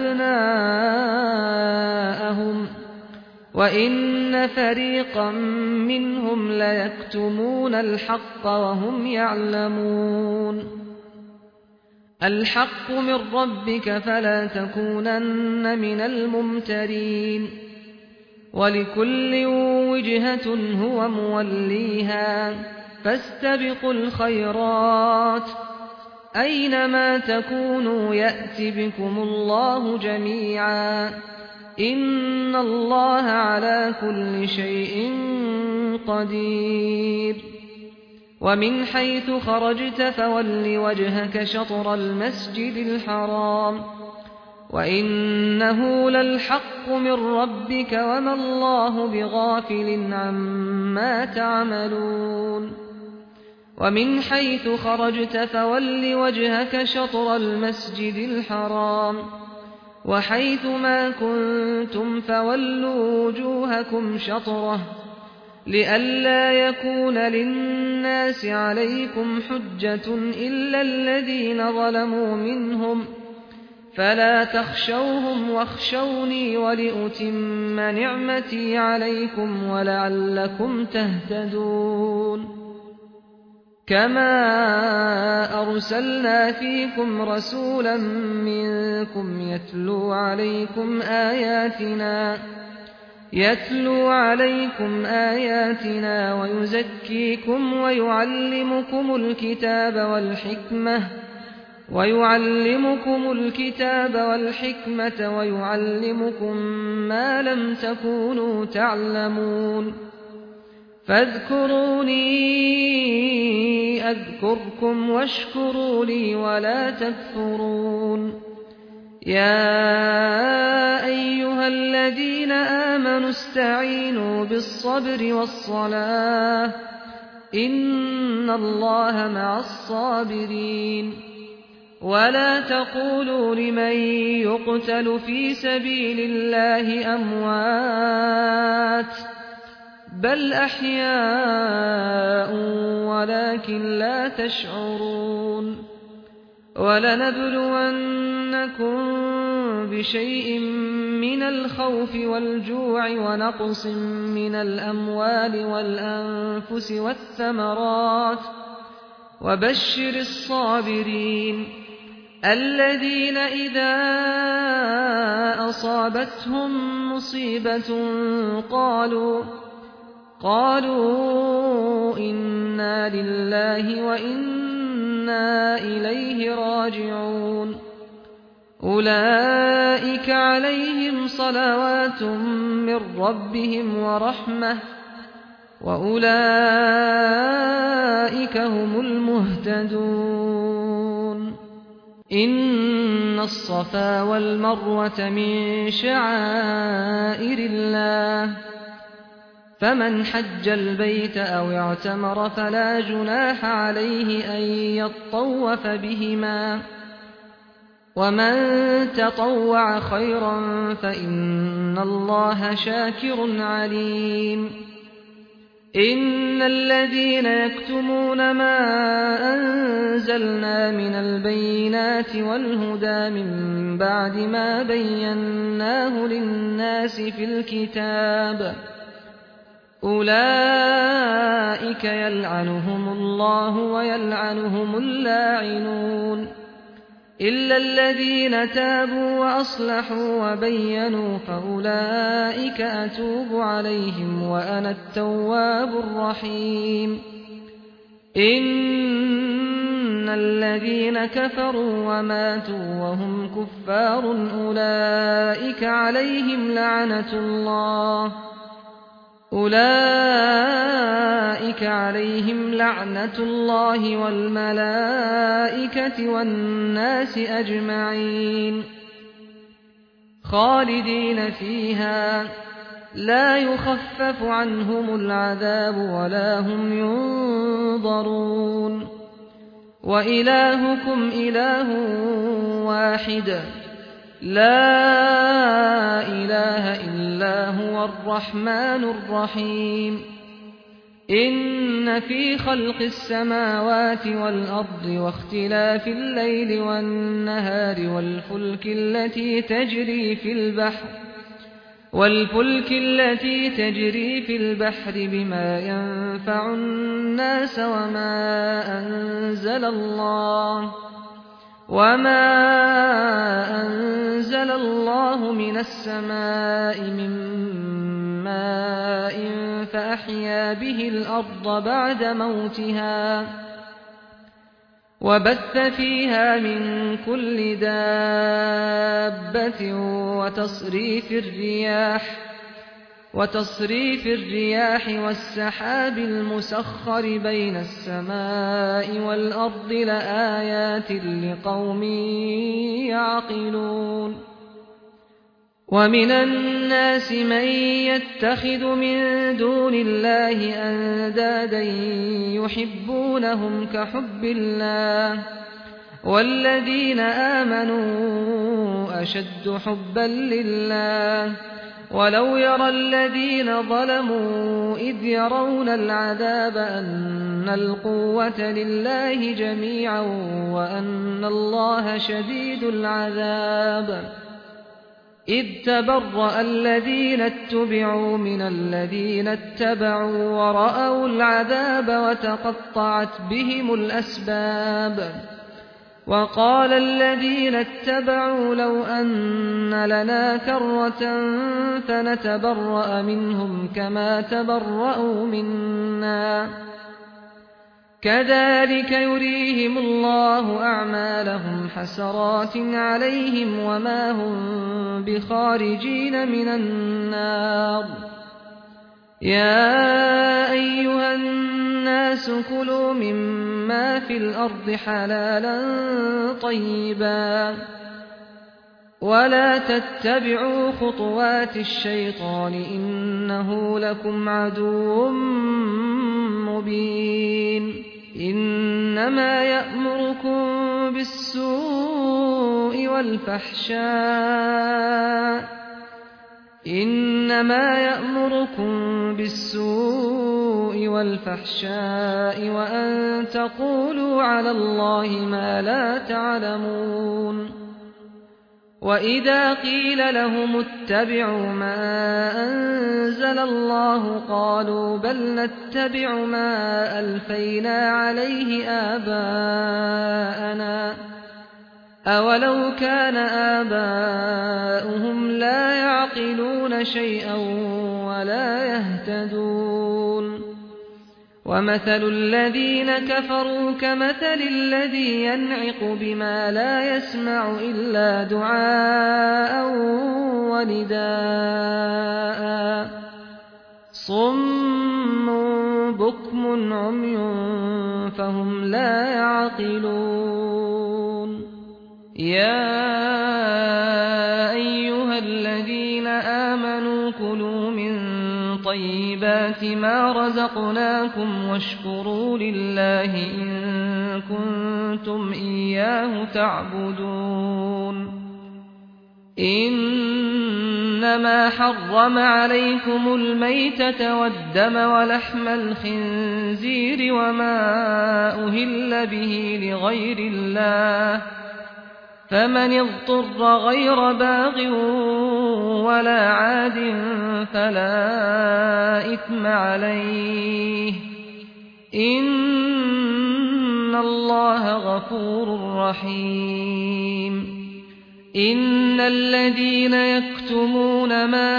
أبناءهم وإن فريقا منهم ليكتمون الحق وهم يعلمون الحق من ربك فلا تكونن من الممترين ولكل وجهة هو موليها فاستبقوا الخيرات أينما تكونوا يأت بكم الله جميعا إن الله على كل شيء قدير ومن حيث خرجت فول وجهك شطر المسجد الحرام وإنه للحق من ربك وما الله بغافل عما تعملون ومن حيث خرجت فول وجهك شطر المسجد الحرام وحيث ما كنتم فولوا وجوهكم شطره لئلا يكون للناس عليكم حجة إلا الذين ظلموا منهم فلا تخشوهم واخشوني ولأتم نعمتي عليكم ولعلكم تهتدون كما أرسلنا فيكم رسولا منكم يتلو عليكم آياتنا ويزكيكم ويعلمكم الكتاب والحكمة ويعلمكم ما لم تكونوا تعلمون فاذكروني أذكركم واشكروا لي ولا تكفرون يا أيها الذين آمنوا استعينوا بالصبر والصلاة إن الله مع الصابرين ولا تقولوا لمن يقتل في سبيل الله أموات بل أحياء ولكن لا تشعرون ولنبلونكم بشيء من الخوف والجوع ونقص من الأموال والأنفس والثمرات وبشر الصابرين الذين إذا أصابتهم مصيبة قالوا إنا لله وإنا إليه راجعون أولئك عليهم صلوات من ربهم ورحمة وأولئك هم المهتدون إن الصفا والمروة من شعائر الله فمن حج البيت أو اعتمر فلا جناح عليه أن يطوف بهما ومن تطوع خيرا فإن الله شاكر عليم إن الذين يكتمون ما أنزلنا من البينات والهدى من بعد ما بيناه للناس في الكتاب أولئك يلعنهم الله ويلعنهم اللاعنون إلا الذين تابوا وأصلحوا وبينوا فأولئك أتوب عليهم وأنا التواب الرحيم إن الذين كفروا وماتوا وهم كفار أولئك عليهم لعنة الله والملائكة والناس أجمعين خالدين فيها لا يخفف عنهم العذاب ولا هم ينظرون وإلهكم إله واحد لا إله إلا هو الرحمن الرحيم إن في خلق السماوات والأرض واختلاف الليل والنهار والفلك التي تجري في البحر بما ينفع الناس وما أنزل الله من السماء من ماء فأحيا به الأرض بعد موتها وبث فيها من كل دابة وتصريف الرياح والسحاب المسخر بين السماء والأرض لآيات لقوم يعقلون ومن الناس من يتخذ من دون الله أندادا يحبونهم كحب الله والذين آمنوا أشد حبا لله ولو يرى الذين ظلموا إذ يرون العذاب أن القوة لله جميعا وأن الله شديد العذاب إذ تبرأ الذين اتبعوا من الذين اتبعوا ورأوا العذاب وتقطعت بهم الأسباب وقال الذين اتبعوا لو أن لنا كرة فنتبرأ منهم كما تبرأوا منا كذلك يريهم الله أعمالهم حسرات عليهم وما هم بخارجين من النار يا أيها الناس كلوا مما في الأرض حلالا طيبا ولا تتبعوا خطوات الشيطان إنه لكم عدو مبين إنما يأمركم بالسوء والفحشاء وأن تقولوا على الله ما لا تعلمون وإذا قيل لهم اتبعوا ما أنزل الله قالوا بل نتبع ما ألفينا عليه آباءنا أولو كان آباؤهم لا يعقلون شيئا ولا يهتدون ومثل الذين كفروا كمثل الذي ينعق بما لا يسمع إلا دعاء ونداء صم بكم عمي فهم لا يعقلون يا أيها الذين آمنوا كلوا من طيبات ما رزقناكم واشكروا لله إن كنتم إياه تعبدون إنما حرم عليكم الميتة والدم ولحم الخنزير وما أهل به لغير الله فمن اضطر غير باغ ولا عاد فلا إثم عليه إن الله غفور رحيم إن الذين يكتمون ما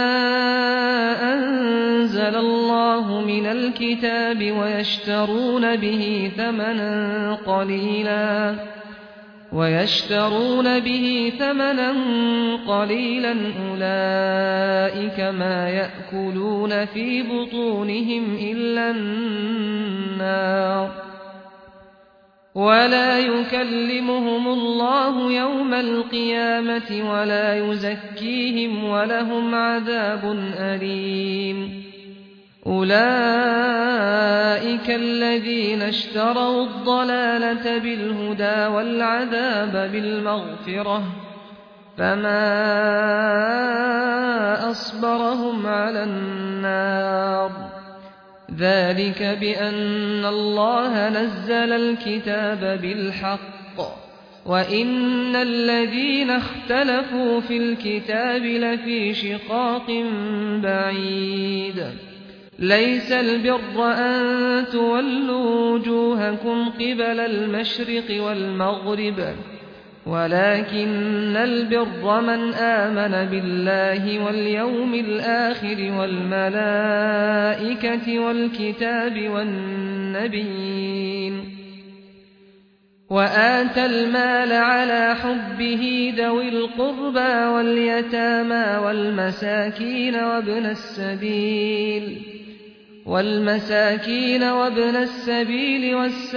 أنزل الله من الكتاب ويشترون به ثمنا قليلا أولئك ما يأكلون في بطونهم إلا النار ولا يكلمهم الله يوم القيامة ولا يزكيهم ولهم عذاب أليم أولئك الذين اشتروا الضلالة بالهدى والعذاب بالمغفرة فما أصبرهم على النار ذلك بأن الله نزل الكتاب بالحق وإن الذين اختلفوا في الكتاب لفي شقاق بعيد ليس البر أن تولوا وجوهكم قبل المشرق والمغرب ولكن البر من آمن بالله واليوم الآخر والملائكة والكتاب والنبيين وآتى المال على حبه ذوي القربى واليتامى والمساكين وابن السبيل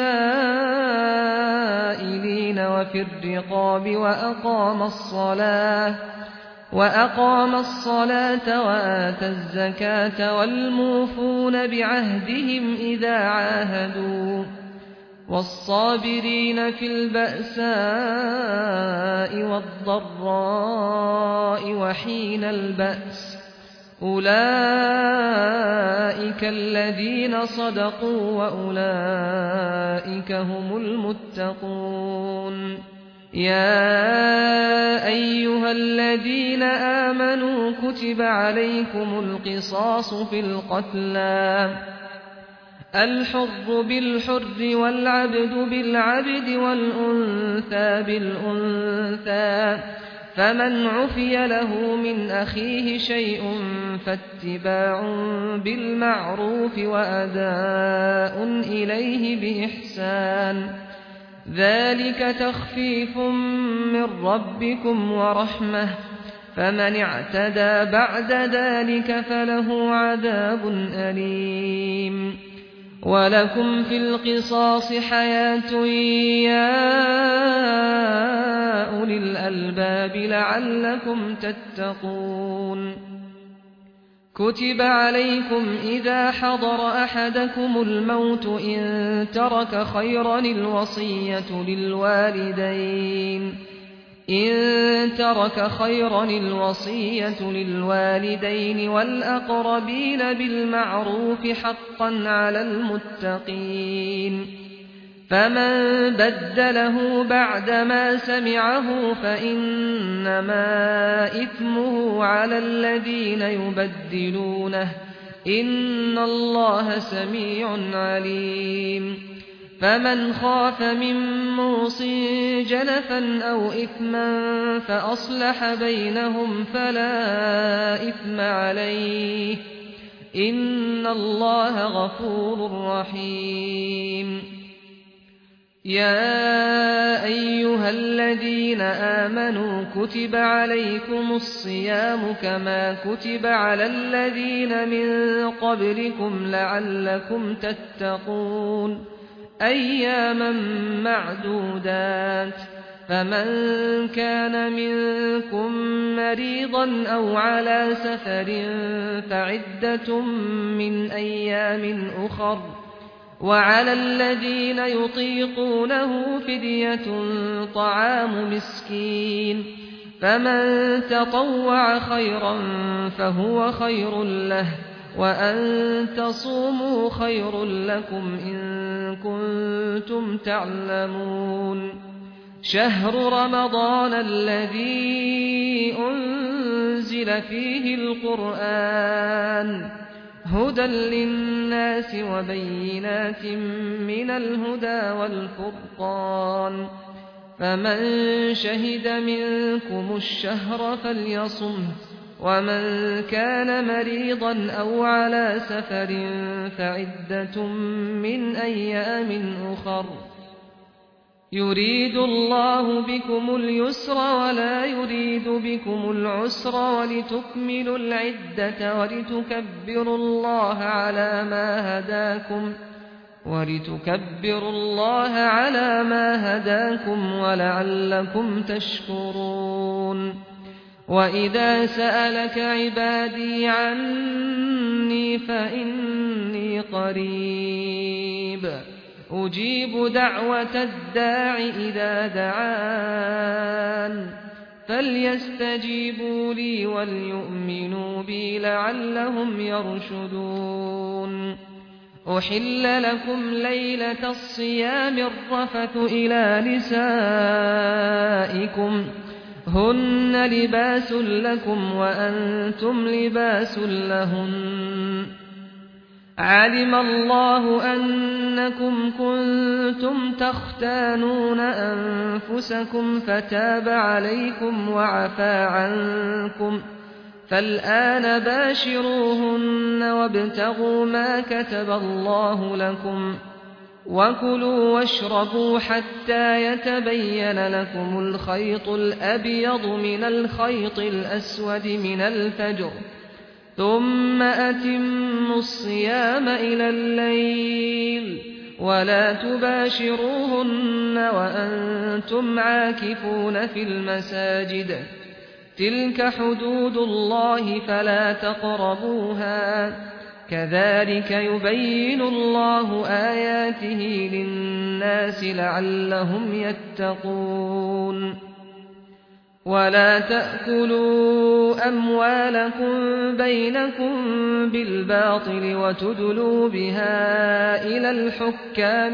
والسائلين وفي الرقاب وأقام الصلاة وآتى الزكاة والموفون بعهدهم إذا عاهدوا والصابرين في البأساء والضراء وحين البأس أولئك الذين صدقوا وأولئك هم المتقون يا أيها الذين آمنوا كتب عليكم القصاص في القتلى الحر بالحر والعبد بالعبد والأنثى بالأنثى فمن عفي له من أخيه شيء فاتباع بالمعروف وأداء إليه بإحسان ذلك تخفيف من ربكم ورحمة فمن اعتدى بعد ذلك فله عذاب أليم ولكم في القصاص حياة يا أولي الألباب لعلكم تتقون كتب عليكم إذا حضر أحدكم الموت إن ترك خيرا الوصية للوالدين والأقربين بالمعروف حقا على المتقين فمن بدله بعدما سمعه فإنما إثمه على الذين يبدلونه إن الله سميع عليم فمن خاف من موص جنفا أو إثما فأصلح بينهم فلا إثم عليه إن الله غفور رحيم يا أيها الذين آمنوا كتب عليكم الصيام كما كتب على الذين من قبلكم لعلكم تتقون أياما معدودات فمن كان منكم مريضا أو على سفر فعدة من أيام أخر وعلى الذين يطيقونه فدية طعام مسكين فمن تطوع خيرا فهو خير له وأن تصوموا خير لكم إن كنتم تعلمون شهر رمضان الذي أنزل فيه القرآن هدى للناس وبينات من الهدى والفرقان فمن شهد منكم الشهر فليصمه ومن كان مريضا أو على سفر فعدة من أيام أخر يريد الله بكم اليسر ولا يريد بكم العسر ولتكملوا العدة ولتكبروا الله على ما هداكم ولعلكم تشكرون وإذا سألك عبادي عني فإني قريب أجيب دعوة الداع إذا دعان فليستجيبوا لي وليؤمنوا بي لعلهم يرشدون أحل لكم ليلة الصيام الرفث إلى نسائكم هن لباس لكم وأنتم لباس لهن علم الله أنكم كنتم تختانون أنفسكم فتاب عليكم وعفى عنكم فالآن باشروهن وابتغوا ما كتب الله لكم وكلوا واشربوا حتى يتبين لكم الخيط الأبيض من الخيط الأسود من الفجر ثم أتموا الصيام إلى الليل ولا تباشروهن وأنتم عاكفون في المساجد تلك حدود الله فلا تقربوها كذلك يبين الله آياته للناس لعلهم يتقون ولا تأكلوا أموالكم بينكم بالباطل وتدلوا بها إلى الحكام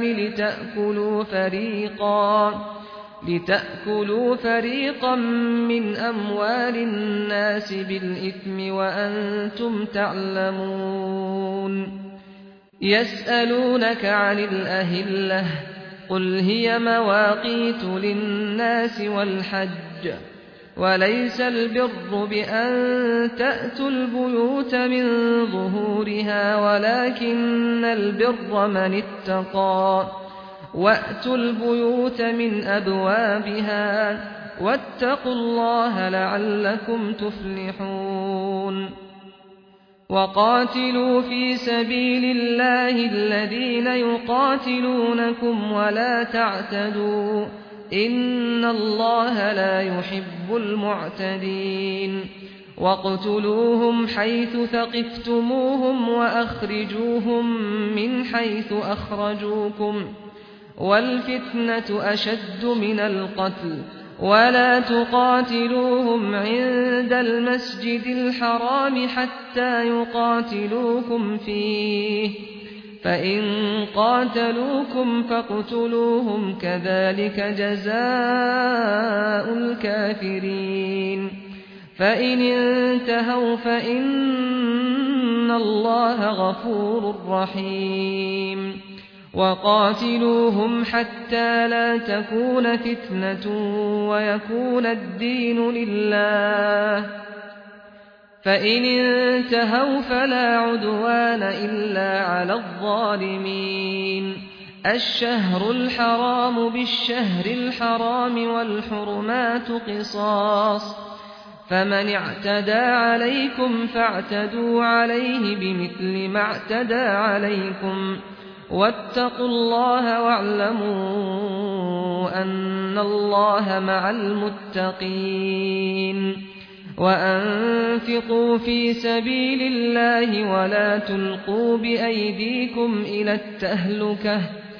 لتأكلوا فريقا من أموال الناس بالإثم وأنتم تعلمون يسألونك عن الأهلة قل هي مواقيت للناس والحج وليس البر بأن تأتوا البيوت من ظهورها ولكن البر من اتقى وأتوا البيوت من أبوابها واتقوا الله لعلكم تفلحون وقاتلوا في سبيل الله الذين يقاتلونكم ولا تعتدوا إن الله لا يحب المعتدين واقتلوهم حيث ثقفتموهم وأخرجوهم من حيث أخرجوكم والفتنة أشد من القتل ولا تقاتلوهم عند المسجد الحرام حتى يقاتلوكم فيه فإن قاتلوكم فاقتلوهم كذلك جزاء الكافرين فإن انتهوا فإن الله غفور رحيم وقاتلوهم حتى لا تكون فتنة ويكون الدين لله فإن انتهوا فلا عدوان إلا على الظالمين الشهر الحرام بالشهر الحرام والحرمات قصاص فمن اعتدى عليكم فاعتدوا عليه بمثل ما اعتدى عليكم واتقوا الله واعلموا أن الله مع المتقين وأنفقوا في سبيل الله ولا تلقوا بأيديكم إلى التهلكة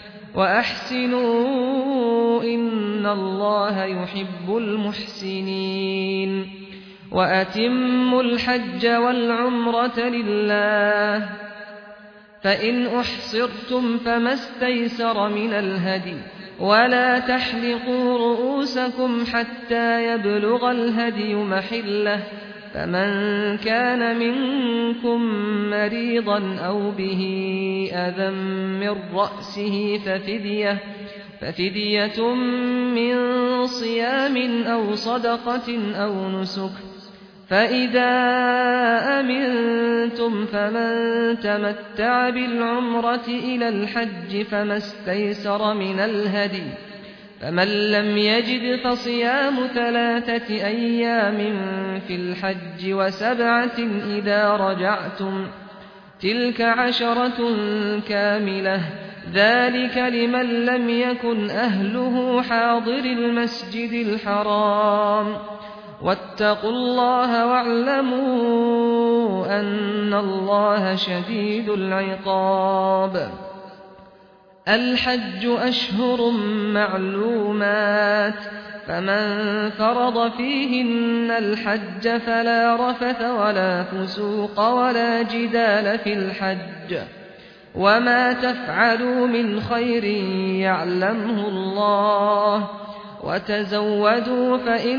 وأحسنوا إن الله يحب المحسنين وأتموا الحج والعمرة لله فإن أحصرتم فما استيسر من الهدي ولا تحلقوا رؤوسكم حتى يبلغ الهدي محله فمن كان منكم مريضا أو به أذى من رأسه ففدية من صيام أو صدقة أو نسك فإذا أمنتم فمن تمتع بالعمرة إلى الحج فما استيسر من الهدي فمن لم يجد فصيام 3 أيام في الحج و7 إذا رجعتم تلك 10 كاملة ذلك لمن لم يكن أهله حاضر المسجد الحرام واتقوا الله واعلموا أن الله شديد العقاب الحج أشهر معلومات فمن فرض فيهن الحج فلا رفث ولا فسوق ولا جدال في الحج وما تفعلوا من خير يعلمه الله وتزودوا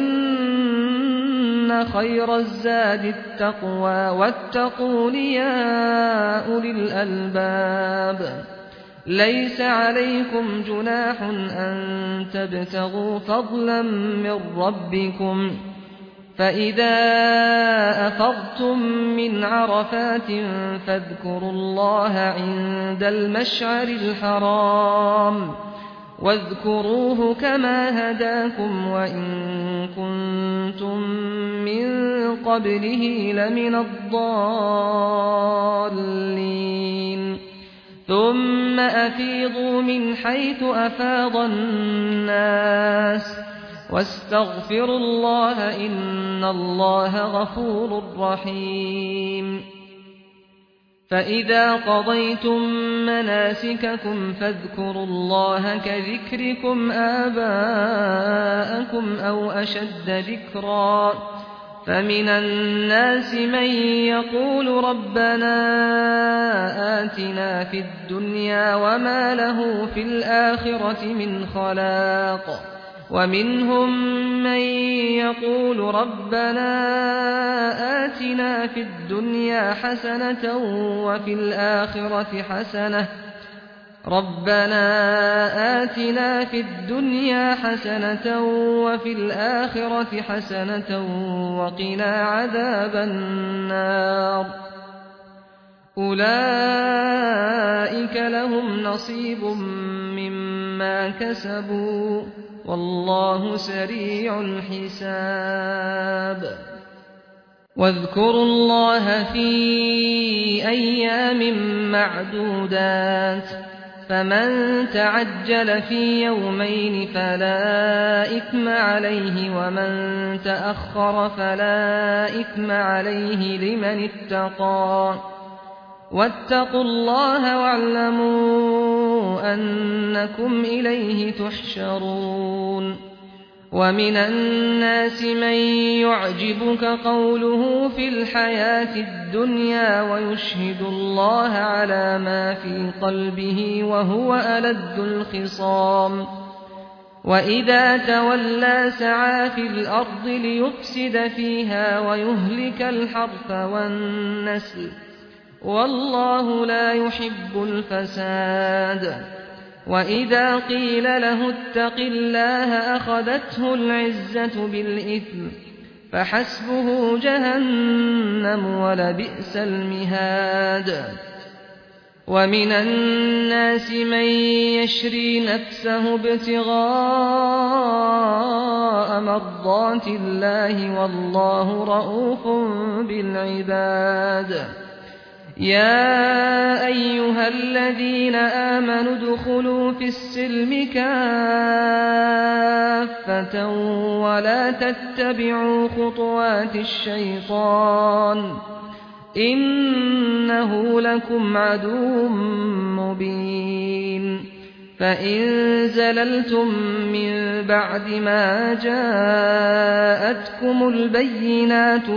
فإن خير الزاد التقوى واتقون يا أولي الألباب ليس عليكم جناح أن تبتغوا فضلا من ربكم فإذا أفضتم من عرفات فاذكروا الله عند المشعر الحرام واذكروه كما هداكم وإن كنتم من قبله لمن الضالين ثم أفيضوا من حيث أفاض الناس واستغفروا الله إن الله غفور رحيم فإذا قضيتم مناسككم فاذكروا الله كذكركم آباءكم أو أشد ذكرا فمن الناس من يقول ربنا آتنا في الدنيا وما له في الآخرة من خلاق ومنهم من يقول ربنا آتنا في الدنيا حسنة وفي الآخرة حسنة وفي الآخرة حسنة وقنا عذاب النار أولئك لهم نصيب مما كسبوا والله سريع الحساب واذكروا الله في أيام معدودات فمن تعجل في يومين فلا إثم عليه ومن تأخر فلا إثم عليه لمن اتقى واتقوا الله واعلموا أنكم إليه تحشرون ومن الناس من يعجبك قوله في الحياة الدنيا ويشهد الله على ما في قلبه وهو ألد الخصام وإذا تولى سعى في الأرض ليفسد فيها ويهلك الحرث والنسل والله لا يحب الفساد وإذا قيل له اتق الله أخذته العزة بالإثم فحسبه جهنم ولبئس المهاد ومن الناس من يشري نفسه ابتغاء مرضات الله والله رؤوف بالعباد يا أيها الذين آمنوا ادخلوا في السلم كافة ولا تتبعوا خطوات الشيطان إنه لكم عدو مبين فإن زللتم من بعد ما جاءتكم البينات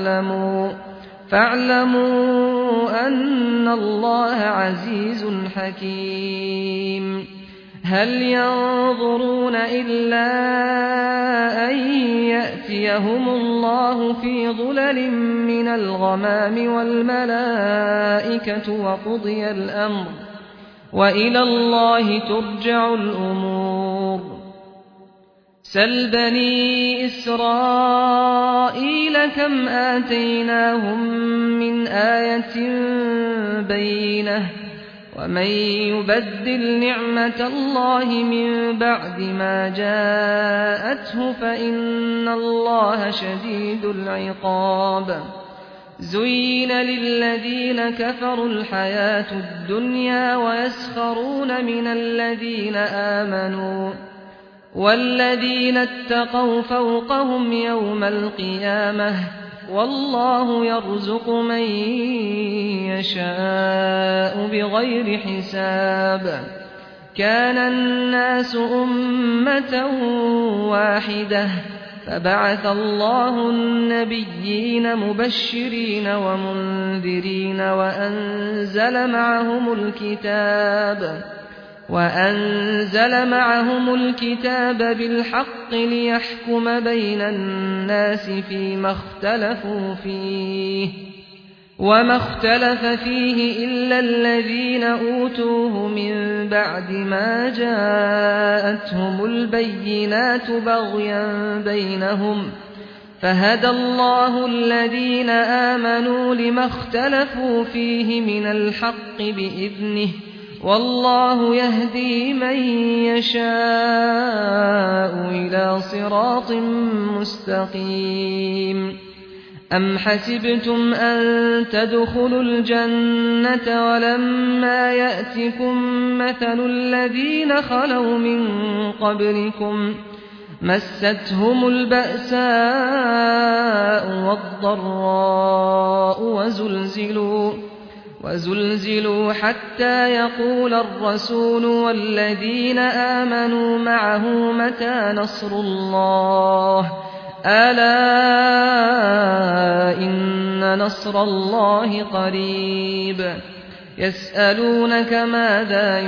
فاعلموا أن الله عزيز حكيم هل ينظرون إلا أن يأتيهم الله في ظلل من الغمام والملائكة وقضي الأمر وإلى الله ترجع الأمور سل بني إسرائيل كم آتيناهم من آية بينة ومن يبدل نعمة الله من بعد ما جاءته فإن الله شديد العقاب زين للذين كفروا الحياة الدنيا ويسخرون من الذين آمنوا والذين اتقوا فوقهم يوم القيامة والله يرزق من يشاء بغير حساب كان الناس أمة واحدة فبعث الله النبيين مبشرين ومنذرين وأنزل معهم الكتاب بالحق ليحكم بين الناس فيما اختلفوا فيه وما اختلف فيه إلا الذين أوتوه من بعد ما جاءتهم البينات بغيا بينهم فهدى الله الذين آمنوا لما اختلفوا فيه من الحق بإذنه والله يهدي من يشاء إلى صراط مستقيم أم حسبتم أن تدخلوا الجنة ولما يأتكم مثل الذين خلوا من قبلكم مستهم البأساء والضراء وزلزلوا حتى يقول الرسول والذين آمنوا معه متى نصر الله ألا إن نصر الله قريب يسألونك ماذا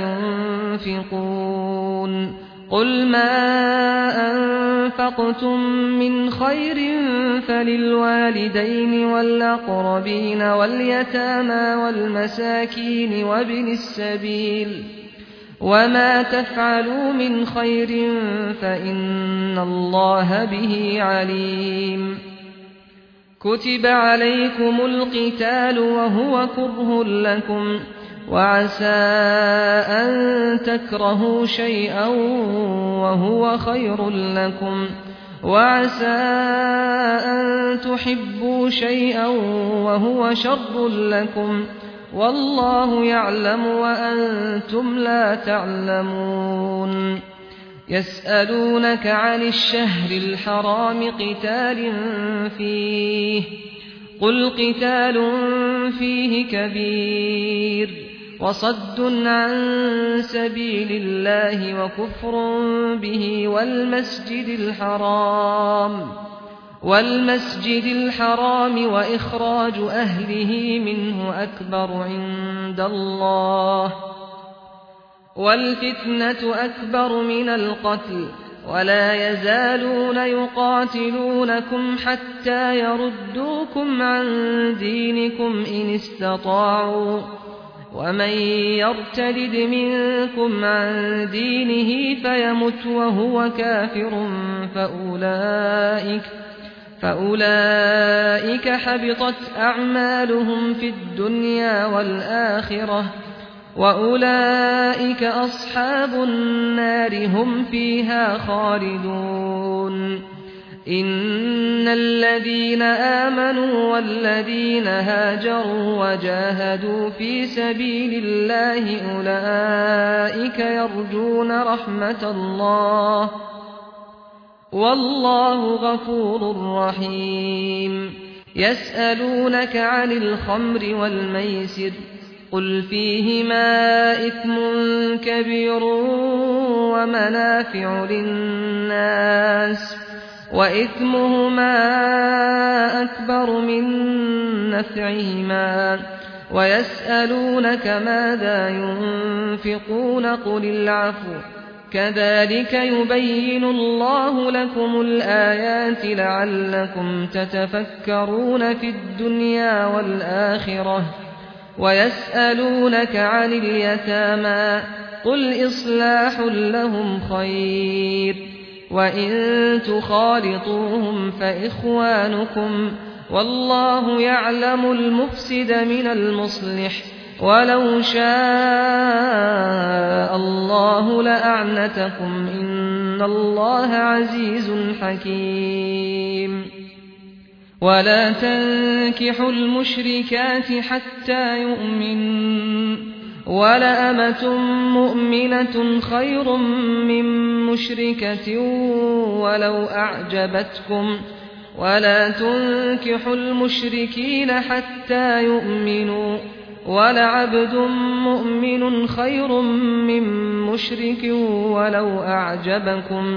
ينفقون قل ما أنفقتم من خير فللوالدين والأقربين واليتامى والمساكين وابن السبيل وما تفعلوا من خير فإن الله به عليم كتب عليكم القتال وهو كره لكم وعسى أن تكرهوا شيئا وهو خير لكم وعسى أن تحبوا شيئا وهو شر لكم والله يعلم وأنتم لا تعلمون يسألونك عن الشهر الحرام قتال فيه قل قتال فيه كبير وصد عن سبيل الله وكفر به والمسجد الحرام وإخراج أهله منه أكبر عند الله والفتنة أكبر من القتل ولا يزالون يقاتلونكم حتى يردوكم عن دينكم إن استطاعوا ومن يرتد منكم عن دينه فيمت وهو كافر فأولئك حبطت أعمالهم في الدنيا والآخرة وأولئك أصحاب النار هم فيها خالدون إن الذين آمنوا والذين هاجروا وجاهدوا في سبيل الله أولئك يرجون رحمة الله والله غفور رحيم يسألونك عن الخمر والميسر قل فيهما إثم كبير ومنافع للناس وإثمهما أكبر من نفعهما ويسألونك ماذا ينفقون قل العفو كذلك يبين الله لكم الآيات لعلكم تتفكرون في الدنيا والآخرة ويسألونك عن اليتامى قل إصلاح لهم خير وإن تخالطوهم فإخوانكم والله يعلم المفسد من المصلح ولو شاء الله لأعنتكم إن الله عزيز حكيم ولا تنكحوا المشركات حتى يؤمنوا ولأمة مؤمنة خير من مشركة ولو أعجبتكم ولا تنكحوا المشركين حتى يؤمنوا ولعبد مؤمن خير من مشرك ولو أعجبكم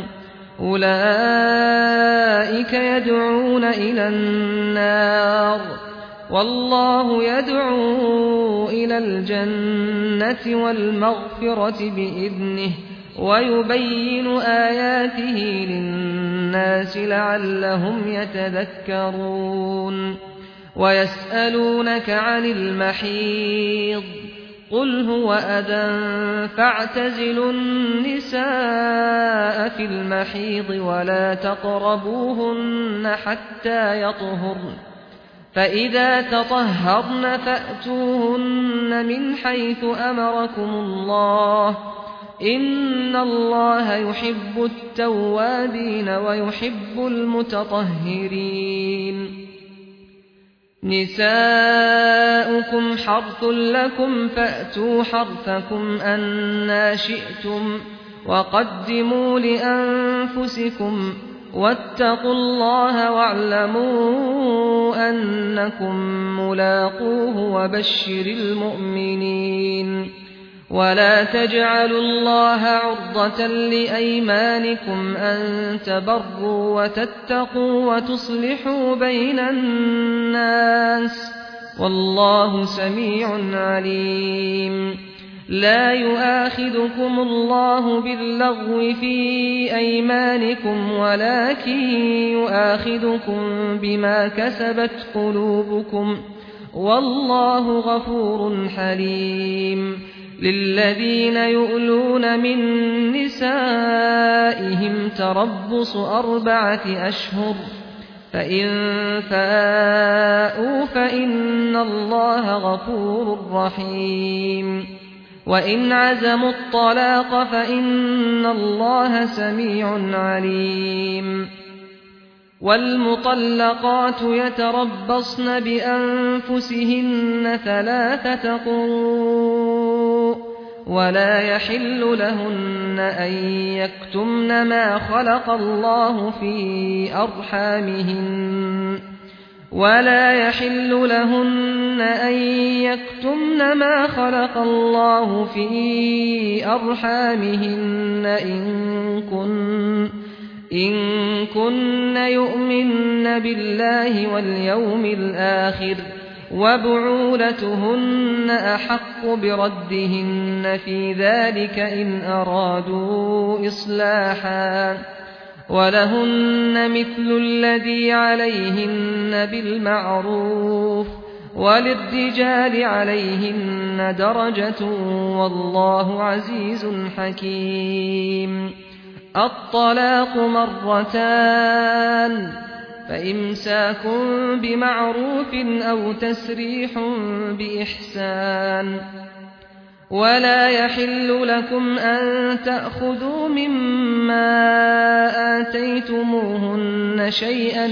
أولئك يدعون إلى النار والله يدعو إلى الجنة والمغفرة بإذنه ويبين آياته للناس لعلهم يتذكرون ويسألونك عن المحيض قل هو أذى فاعتزلوا النساء في المحيض ولا تقربوهن حتى يطهرن فإذا تطهرن فأتوهن من حيث أمركم الله إن الله يحب التوابين ويحب المتطهرين نساؤكم حرث لكم فأتوا حرثكم أنى شئتم وقدموا لأنفسكم واتقوا الله واعلموا أنكم ملاقوه وبشر المؤمنين ولا تجعلوا الله عرضة لأيمانكم أن تبروا وتتقوا وتصلحوا بين الناس والله سميع عليم لا يؤاخذكم الله باللغو في أيمانكم ولكن يؤاخذكم بما كسبت قلوبكم والله غفور حليم للذين يؤلون من نسائهم تربص 4 أشهر فإن فاءوا فإن الله غفور رحيم وإن عزموا الطلاق فإن الله سميع عليم والمطلقات يتربصن بأنفسهن 3 قروء ولا يحل لهن أن يكتمن ما خلق الله في أرحامهن إن كن يؤمن بالله واليوم الآخر وبعولتهن أحق بردهن في ذلك إن أرادوا إصلاحا ولهن مثل الذي عليهن بالمعروف وللرجال عليهن درجة والله عزيز حكيم الطلاق 2 فإمساك بمعروف أو تسريح بإحسان ولا يحل لكم أن تأخذوا مما آتيتموهن شيئا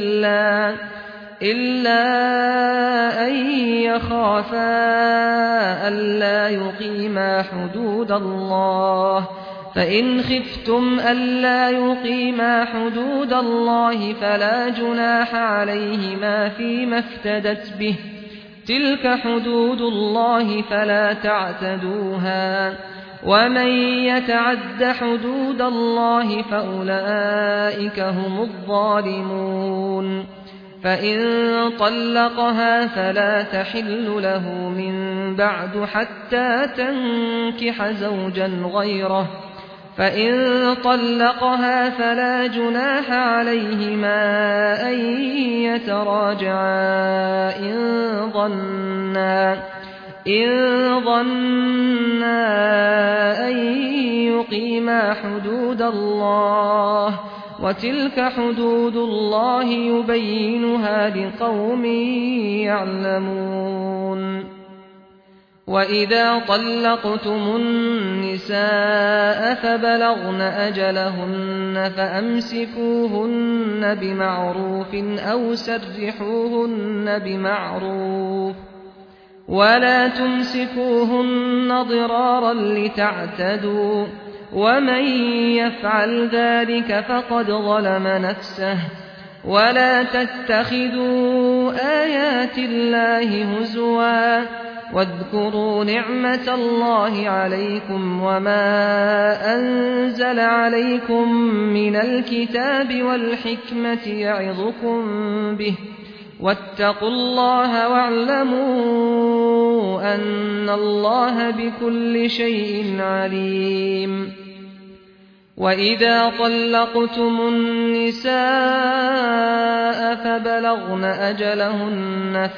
إلا أن يخافا ألا يقيما حدود الله، فإن خفتم ألا يقيما حدود الله فلا جناح عليهما فيما افتدت به، تلك حدود الله فلا تعتدوها، ومن يتعد حدود الله فأولئك هم الظالمون. فإن طلقها فلا تحل له من بعد حتى تنكح زوجا غيره، فإن طلقها فلا جناح عليهما أن يتراجعا إن ظنا أن يقيما حدود الله، وتلك حدود الله يبينها لقوم يعلمون. وإذا طلقتم النساء فبلغن أجلهن فأمسكوهن بمعروف أو سرحوهن بمعروف، ولا تمسكوهن ضرارا لتعتدوا، ومن يفعل ذلك فقد ظلم نفسه. ولا تتخذوا آيات الله هزوا، واذكروا نعمة الله عليكم وما أنزل عليكم من الكتاب والحكمة يعظكم به، واتقوا الله واعلموا أن الله بكل شيء عليم. وإذا طلقتم النساء فبلغن أجلهن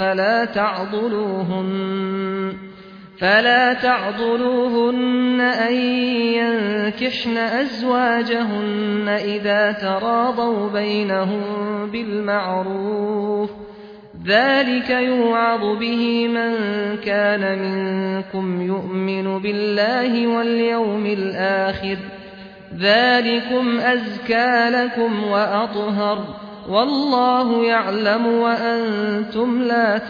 فلا تعضلوهن أن ينكحن أزواجهن إذا تراضوا بينهم بالمعروف، ذلك يوعظ به من كان منكم يؤمن بالله واليوم الآخر، ذلكم أزكى لكم وأطهر، والله يعلم وأنتم لا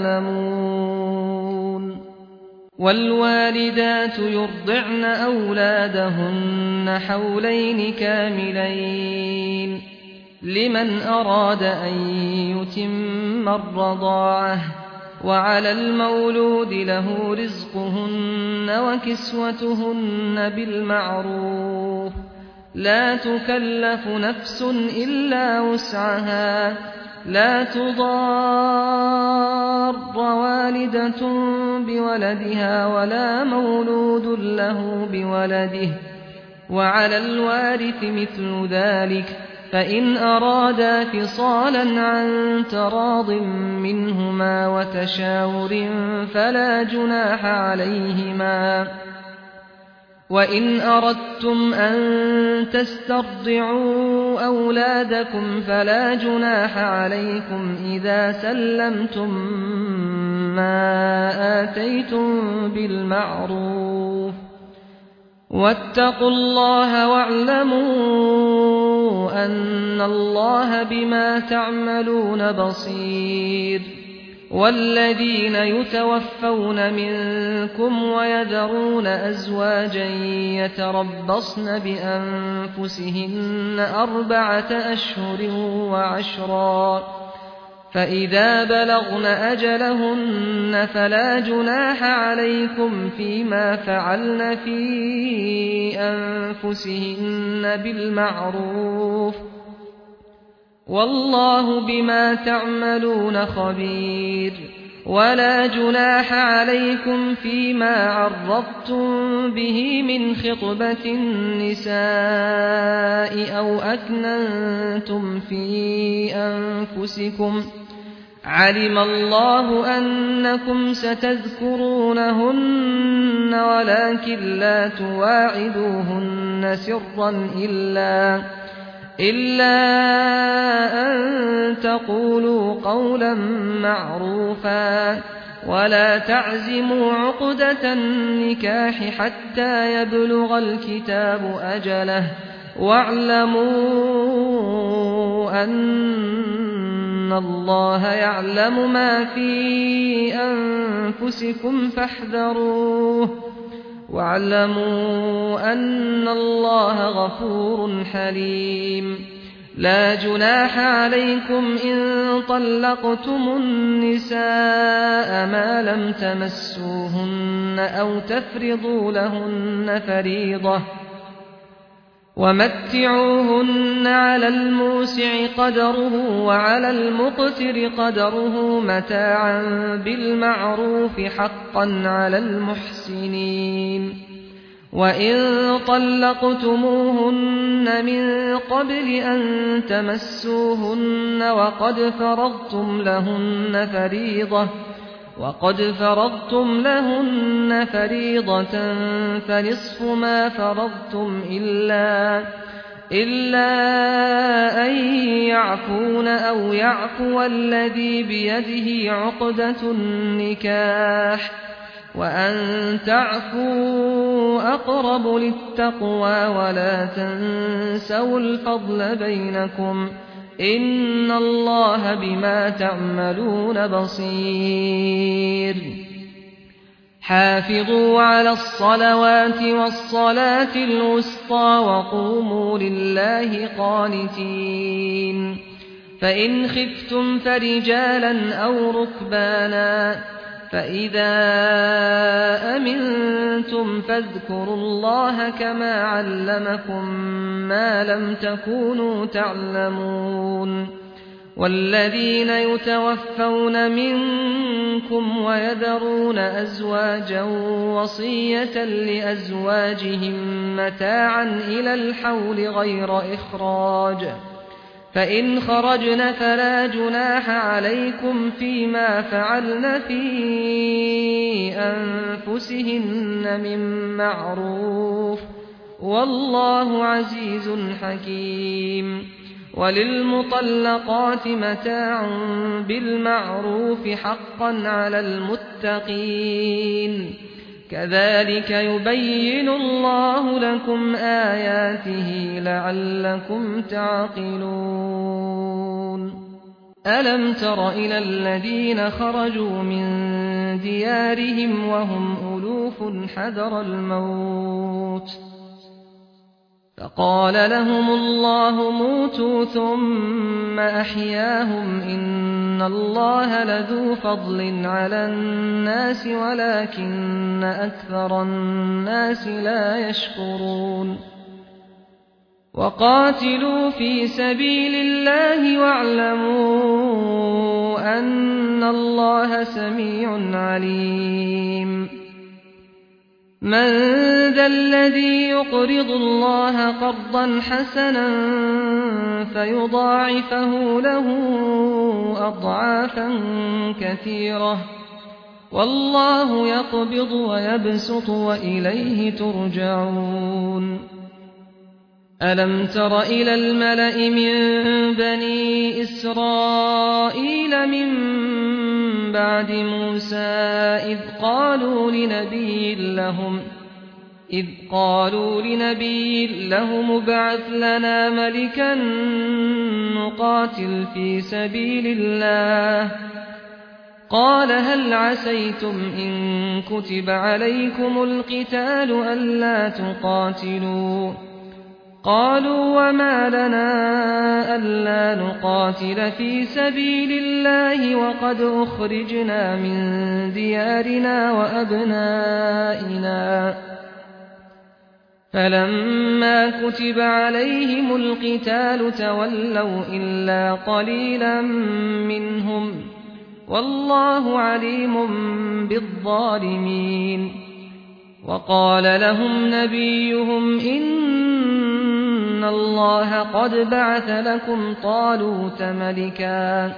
تعلمون. والوالدات يرضعن أولادهن حولين كاملين لمن أراد أن يتم الرضاعة، وعلى المولود له رزقهن وكسوتهن بالمعروف، لا تكلف نفس إلا وسعها، لا تضار والدة بولدها ولا مولود له بولده، وعلى الوارث مثل ذلك، فإن أرادا فصالا عن تراض منهما وتشاور فلا جناح عليهما. وإن أردتم أن تسترضعوا أولادكم فلا جناح عليكم إذا سلمتم ما آتيتم بالمعروف، واتقوا الله واعلموا أن الله بما تعملون بصير. والذين يتوفون منكم ويذرون أزواجا يتربصن بأنفسهن 4 أشهر وعشرا، فإذا بلغن أجلهن فلا جناح عليكم فيما فعلن في أنفسهن بالمعروف، والله بما تعملون خبير. ولا جناح عليكم فيما عرضتم به من خطبة النساء أو أكننتم في أنفسكم، علم الله أنكم ستذكرونهن ولكن لا تواعدوهن سرا إلا أن تقولوا قولا معروفا، ولا تعزموا عقدة النكاح حتى يبلغ الكتاب أجله واعلموا أن الله يعلم ما في أنفسكم فاحذروه واعلموا أن الله غفور حليم لا جناح عليكم إن طلقتم النساء ما لم تمسوهن أو تفرضوا لهن فريضة ومتعوهن على الموسع قدره وعلى المقتر قدره متاعا بالمعروف حقا على المحسنين وإن طلقتموهن من قبل أن تمسوهن وقد فرضتم لهن فريضة فنصف ما فرضتم إلا أن يعفون أو يعفو الذي بيده عقدة النكاح وأن تعفوا أقرب للتقوى ولا تنسوا الفضل بينكم إن الله بما تعملون بصير حافظوا على الصلوات والصلاة الوسطى وقوموا لله قانتين فإن خفتم فرجالا أو ركبانا فإذا أمنتم فاذكروا الله كما علمكم ما لم تكونوا تعلمون والذين يتوفون منكم ويذرون أزواجا وصية لأزواجهم متاعا إلى الحول غير إخراج فإن خرجن فلا جناح عليكم فيما فعلن في أنفسهن من معروف والله عزيز حكيم وللمطلقات متاع بالمعروف حقا على المتقين كذلك يبين الله لكم آياته لعلكم تعقلون ألم تر إلى الذين خرجوا من ديارهم وهم ألوف حذر الموت فقال لهم الله موتوا ثم أحياهم إن الله لذو فضل على الناس ولكن أكثر الناس لا يشكرون وقاتلوا في سبيل الله واعلموا أن الله سميع عليم من ذا الذي يقرض الله قرضا حسنا فيضاعفه له أضعافا كثيرة والله يقبض ويبسط وإليه ترجعون ألم تر إلى الملأ من بني إسرائيل من بعد موسى إذ قالوا لنبي لهم ابعث لنا ملكا نقاتل في سبيل الله قال هل عسيتم إن كتب عليكم القتال ألا تقاتلوا قالوا وما لنا ألا نقاتل في سبيل الله وقد أخرجنا من ديارنا وأبنائنا فلما كتب عليهم القتال تولوا إلا قليلا منهم والله عليم بالظالمين وقال لهم نبيهم إن الله قد بعث لكم طالوت ملكا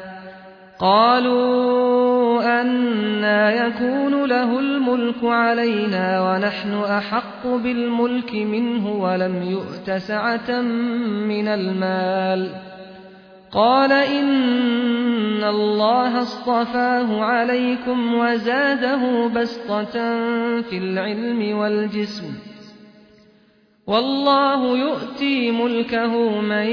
قالوا أنى يكون له الملك علينا ونحن أحق بالملك منه ولم يؤت سعة من المال قال إن الله اصطفاه عليكم وزاده بسطة في العلم والجسم والله يؤتي ملكه من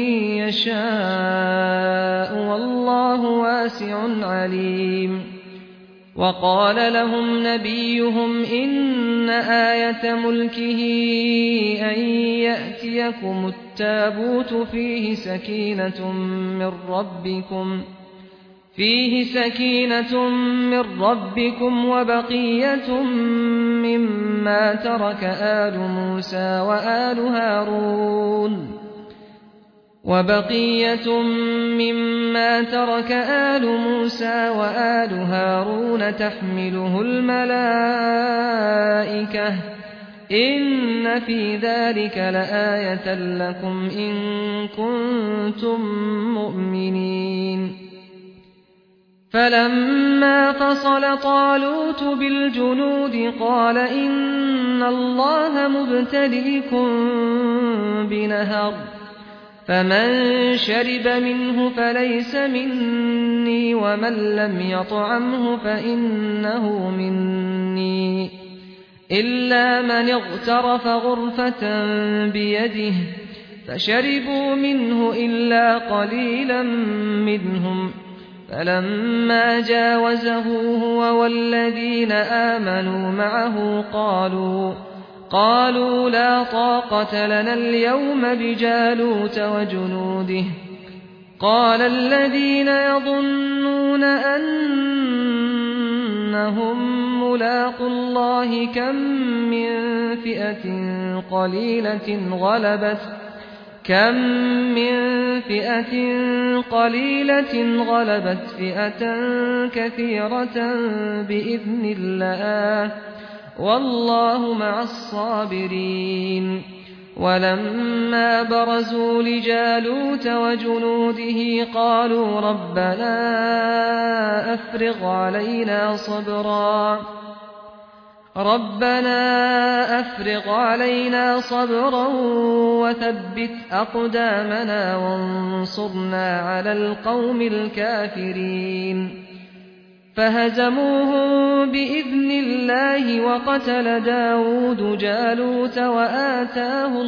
يشاء والله واسع عليم وقال لهم نبيهم إن آية ملكه أن يأتيكم التابوت فيه سكينة من ربكم وبقية مما ترك آل موسى وآل هارون تحمله الملائكة إن في ذلك لآية لكم إن كنتم مؤمنين فلما فصل طالوت بالجنود قال إن الله مبتليكم بنهر فمن شرب منه فليس مني ومن لم يطعمه فإنه مني إلا من اغترف غرفة بيده فشربوا منه إلا قليلا منهم فلما جاوزه هو والذين آمنوا معه قالوا لا طاقة لنا اليوم بجالوت وجنوده قال الذين يظنون أنهم ملاقو الله كم من فئة قليلة غلبت فئة كثيرة بإذن الله والله مع الصابرين ولما برزوا لجالوت وجنوده قالوا ربنا أفرغ علينا صبرا وثبت أقدامنا وانصرنا على القوم الكافرين فهزموهم بإذن الله وقتل داود جالوت وآتاه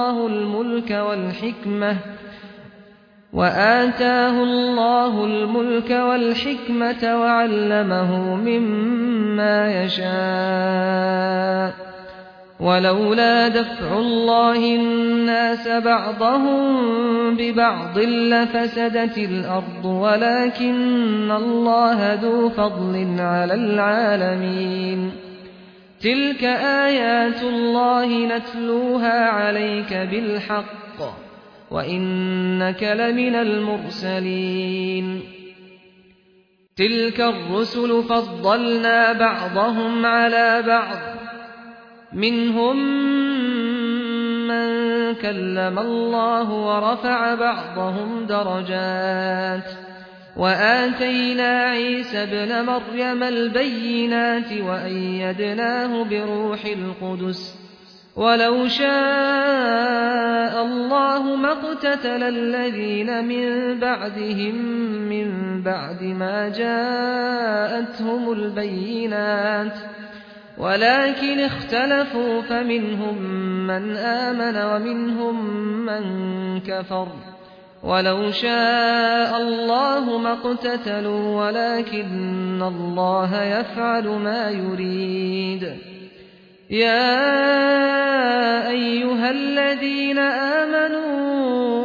الله الملك والحكمة وعلمه مما يشاء ولولا دفع الله الناس بعضهم ببعض لفسدت الأرض ولكن الله ذو فضل على العالمين تلك آيات الله نتلوها عليك بالحق وإنك لمن المرسلين تلك الرسل فضلنا بعضهم على بعض منهم من كلم الله ورفع بعضهم درجات وآتينا عيسى ابن مريم البينات وأيدناه بروح القدس ولو شاء الله ما اقتتل الذين من بعدهم من بعد ما جاءتهم البينات ولكن اختلفوا فمنهم من آمن ومنهم من كفر ولو شاء الله ما اقتتلوا ولكن الله يفعل ما يريد يا أيها الذين آمنوا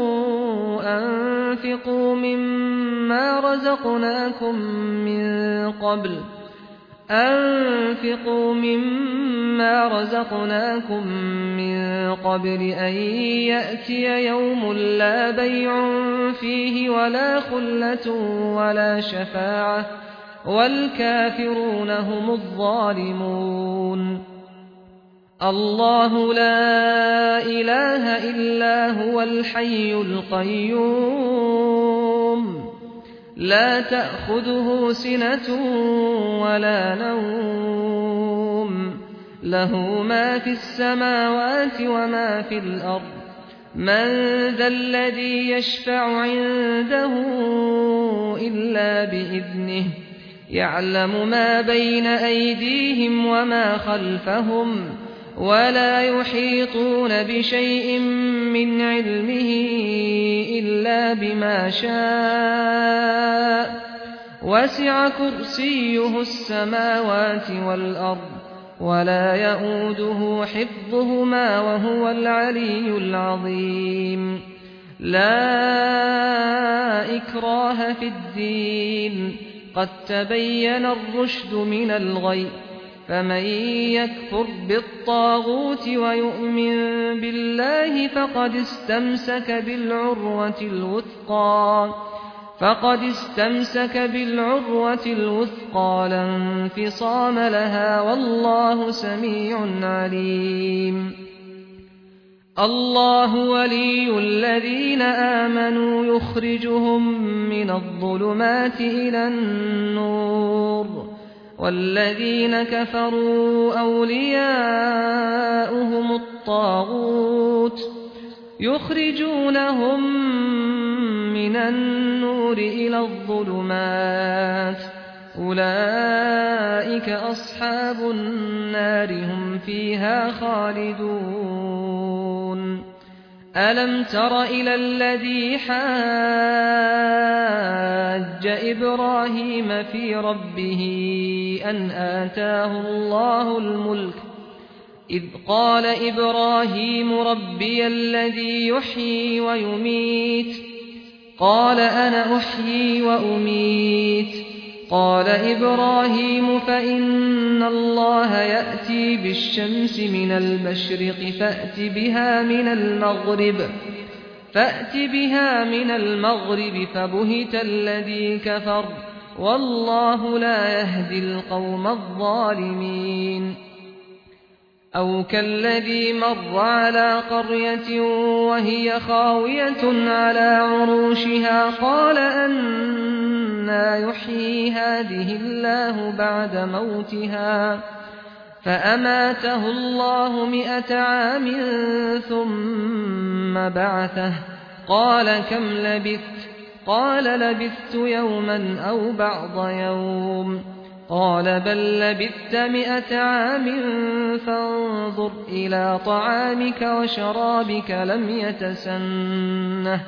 أنفقوا مما رزقناكم من قبل أن يأتي يوم لا بيع فيه ولا خلة ولا شفاعة والكافرون هم الظالمون الله لا إله إلا هو الحي القيوم لا تأخذه سنة ولا نوم له ما في السماوات وما في الأرض من ذا الذي يشفع عنده إلا بإذنه يعلم ما بين أيديهم وما خلفهم ولا يحيطون بشيء من علمه إلا بما شاء وسع كرسيه السماوات والأرض ولا يئوده حفظهما وهو العلي العظيم لا إكراه في الدين قد تبين الرشد من الغي فمن يكفر بالطاغوت ويؤمن بالله فقد استمسك بالعروة الوثقى لا انفصام لها والله سميع عليم الله ولي الذين آمنوا يخرجهم من الظلمات إلى النور والذين كفروا أولياؤهم الطاغوت يخرجونهم من النور إلى الظلمات أولئك أصحاب النار هم فيها خالدون ألم تر إلى الذي حاج إبراهيم في ربه أن آتاه الله الملك إذ قال إبراهيم ربي الذي يحيي ويميت قال أنا أحيي وأميت قال إبراهيم فإن الله يأتي بالشمس من المشرق فأت بها من المغرب فبهت الذي كفر والله لا يهدي القوم الظالمين أو كالذي مر على قرية وهي خاوية على عروشها قال أنى يحيي هذه الله بعد موتها فأماته الله 100 عام ثم بعثه قال كم لبثت قال لبثت يوما أو بعض يوم قال بل لبثت 100 عام فانظر إلى طعامك وشرابك لم يتسنه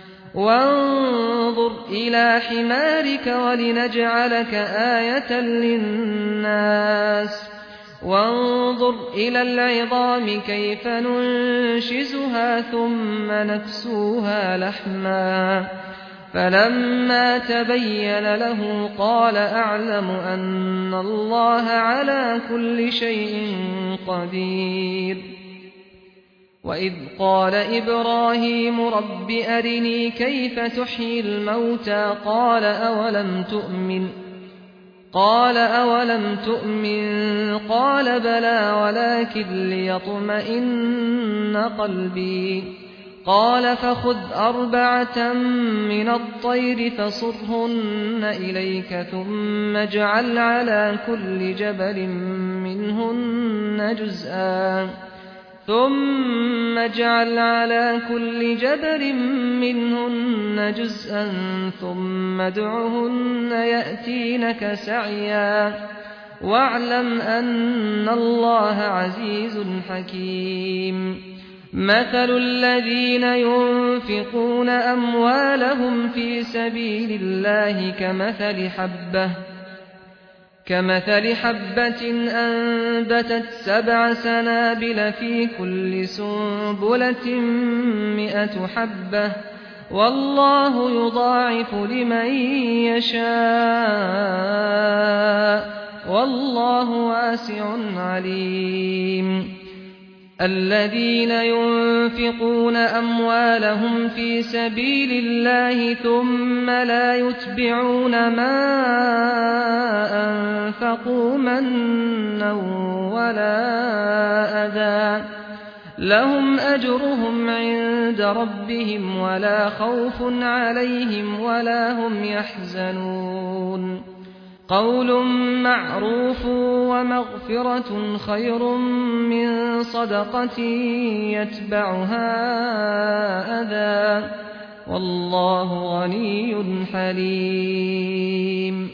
وانظر إلى حمارك ولنجعلك آية للناس وانظر إلى العظام كيف ننشزها ثم نكسوها لحما فلما تبين له قال أعلم أن الله على كل شيء قدير وإذ قال إبراهيم رب أرني كيف تحيي الموتى قال أولم تؤمن قال بلى ولكن ليطمئن قلبي قال فخذ 4 من الطير فصرهن إليك ثم اجعل على كل جبل منهن جزءا ثم ادعهن يأتينك سعيا واعلم أن الله عزيز حكيم مثل الذين ينفقون أموالهم في سبيل الله كمثل حبة أنبتت 7 سنابل في كل سنبلة 100 حبة والله يضاعف لمن يشاء والله واسع عليم الذين ينفقون أموالهم في سبيل الله ثم لا يتبعون ما أنفقوا منا ولا أذى لهم أجرهم عند ربهم ولا خوف عليهم ولا هم يحزنون قول معروف ومغفرة خير من صدقة يتبعها أذى والله غني حليم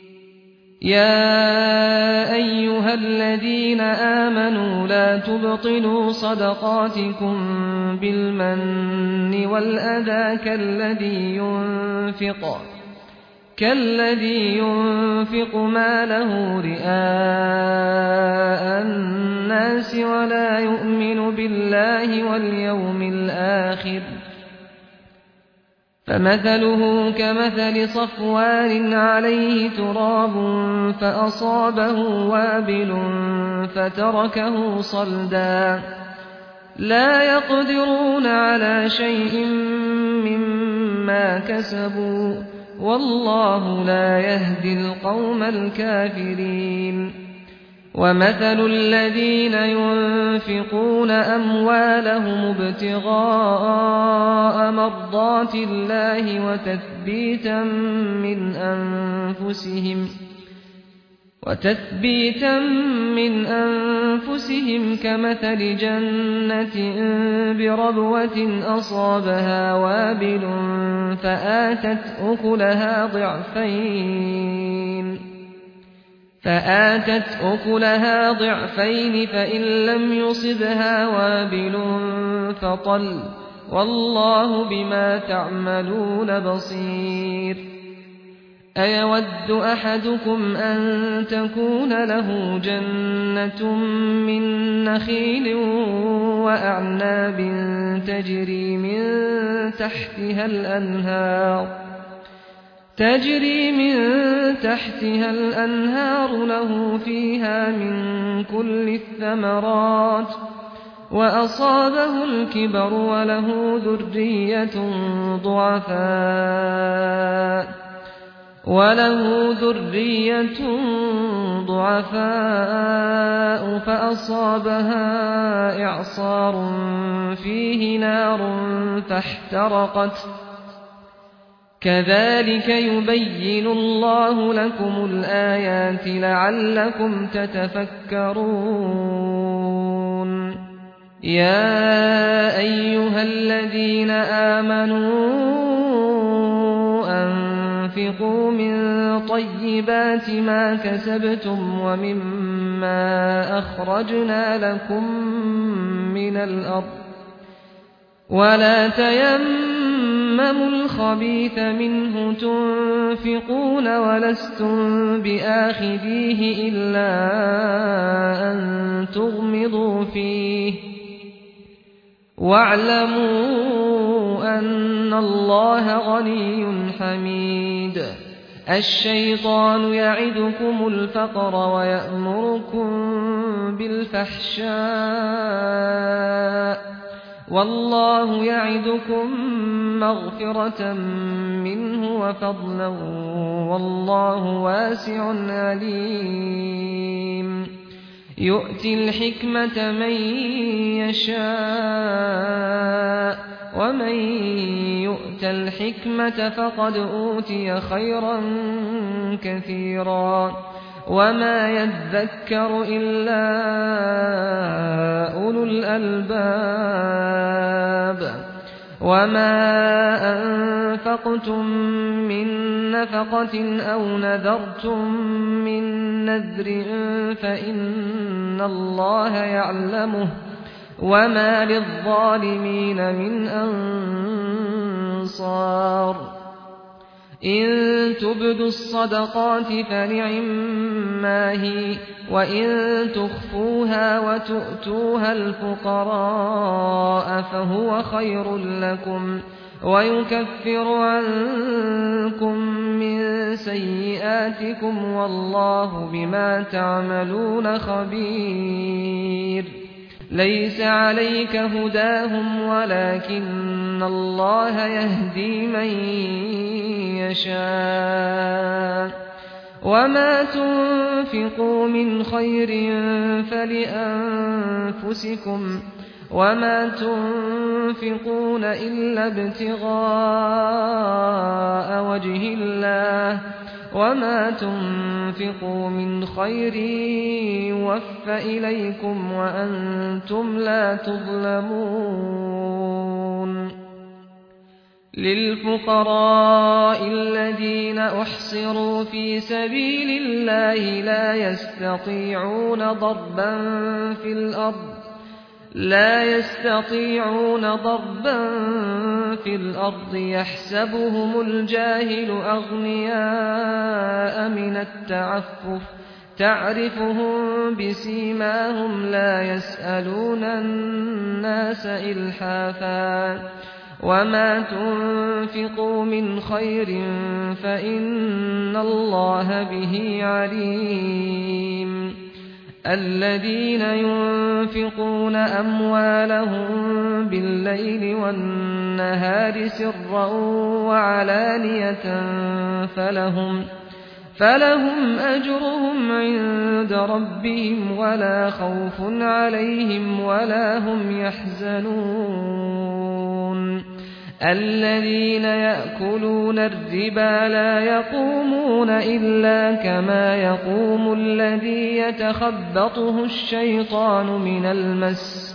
يا أيها الذين آمنوا لا تبطلوا صدقاتكم بالمن والأذى كالذي ينفق ماله رئاء الناس ولا يؤمن بالله واليوم الآخر فمثله كمثل صفوان عليه تراب فأصابه وابل فتركه صلدا لا يقدرون على شيء مما كسبوا والله لا يهدي القوم الكافرين ومثل الذين ينفقون أموالهم ابتغاء مرضات الله وتثبيتا من أنفسهم كمثل جنة بربوة أصابها وابل فآتت أكلها ضعفين فإن لم يصبها وابل فطل والله بما تعملون بصير أيود أحدكم أن تكون له جنة من نخيل وأعناب تجري من تحتها الأنهار له فيها من كل الثمرات وأصابه الكبر وله ذرية ضعفاء فأصابها إعصار فيه نار فاحترقت كذلك يبين الله لكم الآيات لعلكم تتفكرون يا أيها الذين آمنوا أنفقوا من طيبات ما كسبتم ومما أخرجنا لكم من الأرض ولا تيمموا الخبيث منه تنفقون ولستم بآخذيه إلا أن تغمضوا فيه واعلموا أن الله غني حميد الشيطان يعدكم الفقر ويأمركم بالفحشاء والله يعدكم مغفرة منه وفضلا والله واسع عليم يؤتي الحكمة من يشاء ومن يؤت الحكمة فقد أوتي خيرا كثيرا وما يذكر إلا أولو الألباب وما أنفقتم من نفقة أو نذرتم من نذر فإن الله يعلمه وما للظالمين من أنصار إن تبدوا الصدقات فنعما هي وإن تخفوها وتؤتوها الفقراء فهو خير لكم ويكفر عنكم من سيئاتكم والله بما تعملون خبير ليس عليك هداهم ولكن الله يهدي من يشاء وما تنفقوا من خير فلأنفسكم وما تنفقون إلا ابتغاء وجه الله وما تنفقوا من خير يوف إليكم وأنتم لا تظلمون للفقراء الذين أحصروا في سبيل الله لا يستطيعون ضربا في الأرض يحسبهم الجاهل أغنياء من التعفف تعرفهم بسيماهم لا يسألون الناس إلحافا وما تنفقوا من خير فإن الله به عليم الذين ينفقون أموالهم بالليل والنهار سرا وعلانية فلهم أجرهم عند ربهم ولا خوف عليهم ولا هم يحزنون الذين يأكلون الربا لا يقومون إلا كما يقوم الذي يتخبطه الشيطان من المس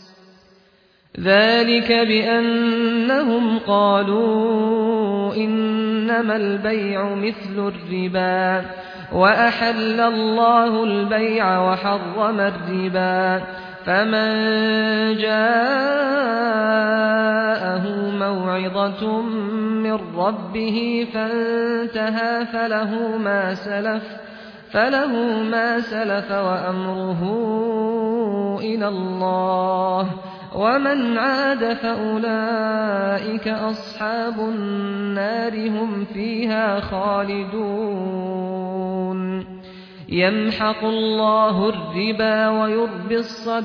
ذلك بأنهم قالوا إنما البيع مثل الربا وأحل الله البيع وحرم الربا فمن جاءه موعظة من ربه فانتهى فله ما سلف وأمره إلى الله ومن عاد فأولئك أصحاب النار هم فيها خالدون يمحق الله الربا ويربي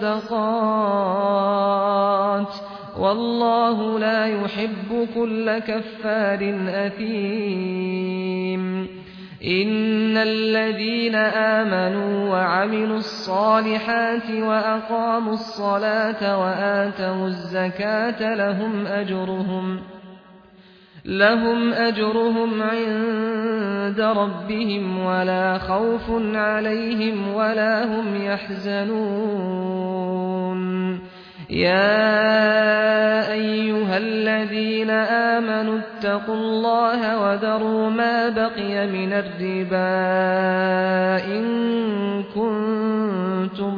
الصدقات والله لا يحب كل كفار أثيم إن الذين آمنوا وعملوا الصالحات وأقاموا الصلاة وآتوا الزكاة لهم أجرهم عند ربهم ولا خوف عليهم ولا هم يحزنون يا أيها الذين آمنوا اتقوا الله وذروا ما بقي من الربا إن كنتم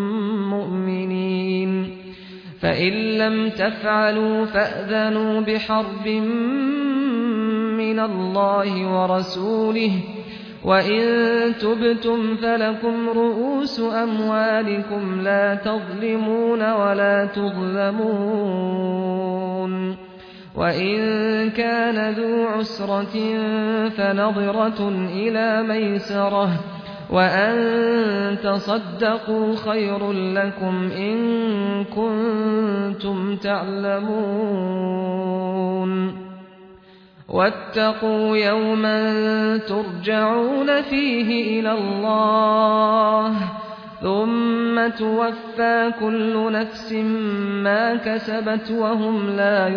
مؤمنين فإن لم تفعلوا فأذنوا بحرب من الله ورسوله وإن تبتم فلكم رؤوس أموالكم لا تظلمون ولا تظلمون وإن كان ذو عسرة فنظرة إلى ميسرة وأن تصدقوا خير لكم إن كنتم تعلمون واتقوا يوما ترجعون فيه إلى الله ثم توفى كل نفس ما كسبت وهم لا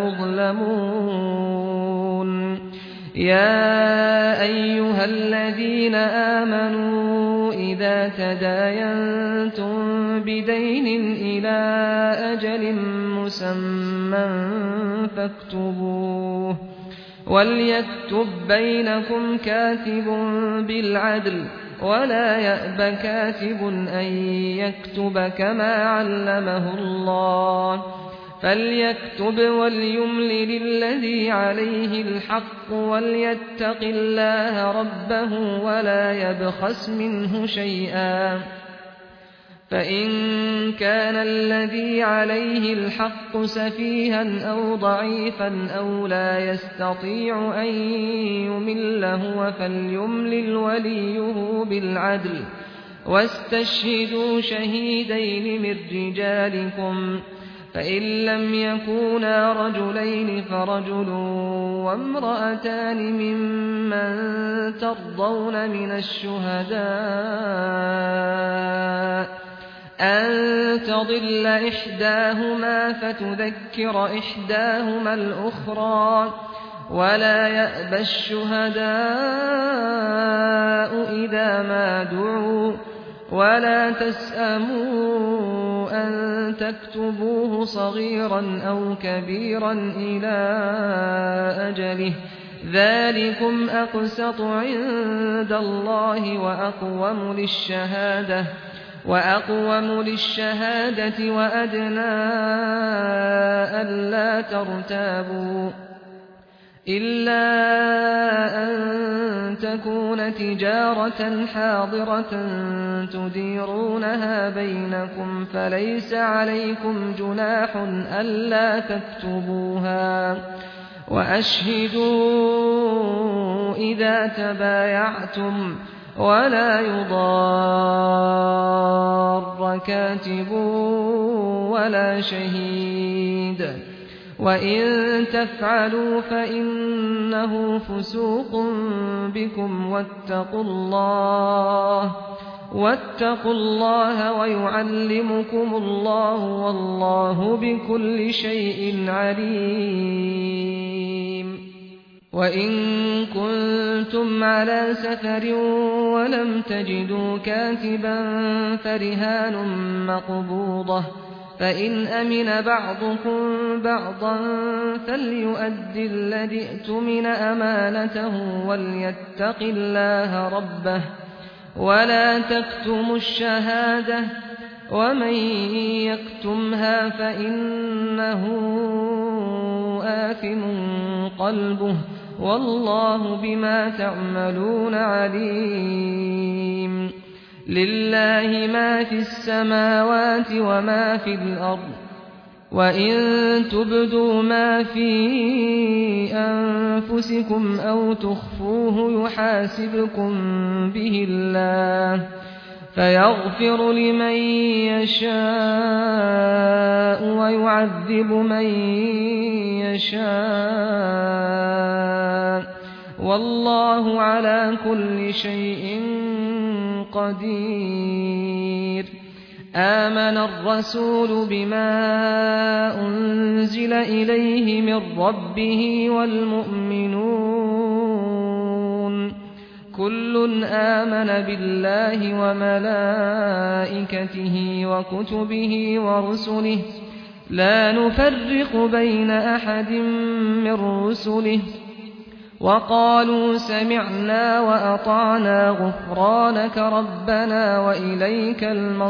يظلمون يا أيها الذين آمنوا إذا تداينتم بدين إلى أجل مسمى فاكتبوه وليكتب بينكم كاتب بالعدل ولا يأب كاتب أن يكتب كما علمه الله فليكتب وليملل الذي عليه الحق وليتق الله ربه ولا يبخس منه شيئا فإن كان الذي عليه الحق سفيها أو ضعيفا أو لا يستطيع أن يمل هو فليملل وليه بالعدل واستشهدوا شهيدين من رجالكم فإن لم يكونا رجلين فرجل وامرأتان ممن ترضون من الشهداء أن تضل إحداهما فتذكر إحداهما الأخرى ولا يأبى الشهداء إذا ما دعوا ولا تسأموا أن تكتبوه صغيرا أو كبيرا إلى أجله ذلكم أقسط عند الله وأقوم للشهادة وأدنى ألا ترتابوا إلا أن تكون تجارة حاضرة تديرونها بينكم فليس عليكم جناح ألا تكتبوها وأشهدوا إذا تبايعتم ولا يضار كاتب ولا شهيد وإن تفعلوا فإنه فسوق بكم واتقوا الله ويعلمكم الله والله بكل شيء عليم وإن كنتم على سفر ولم تجدوا كاتبا فرهان مقبوضة فإن أمن بعضكم بعضا فليؤد الذي ائتمن أمانته وليتق الله ربه ولا تكتموا الشهادة ومن يكتمها فإنه آثم قلبه والله بما تعملون عليم لله ما في السماوات وما في الأرض وإن تبدوا ما في أنفسكم أو تخفوه يحاسبكم به الله فيغفر لمن يشاء ويعذب من يشاء والله على كل شيء قدير آمن الرسول بما أنزل إليه من ربه والمؤمنون كل آمن بالله وملائكته وكتبه ورسله لا نفرق بين أحد من رسله وقالوا سمعنا وأطعنا غفرانك ربنا وإليك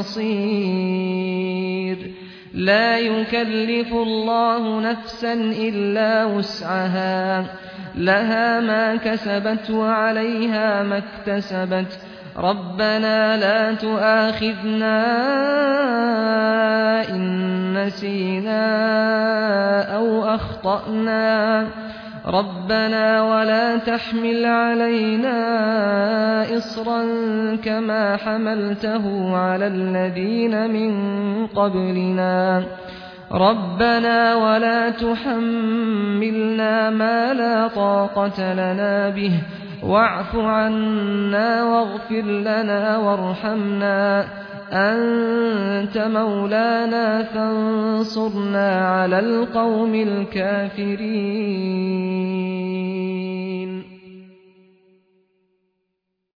المصير لا يكلف الله نفسا إلا وسعها لها ما كسبت وعليها ما اكتسبت ربنا لا تؤاخذنا إن نسينا أو أخطأنا ربنا ولا تحمل علينا إصرا كما حملته على الذين من قبلنا ربنا ولا تحملنا ما لا طاقة لنا به واعف عنا واغفر لنا وارحمنا أنت مولانا فانصرنا على القوم الكافرين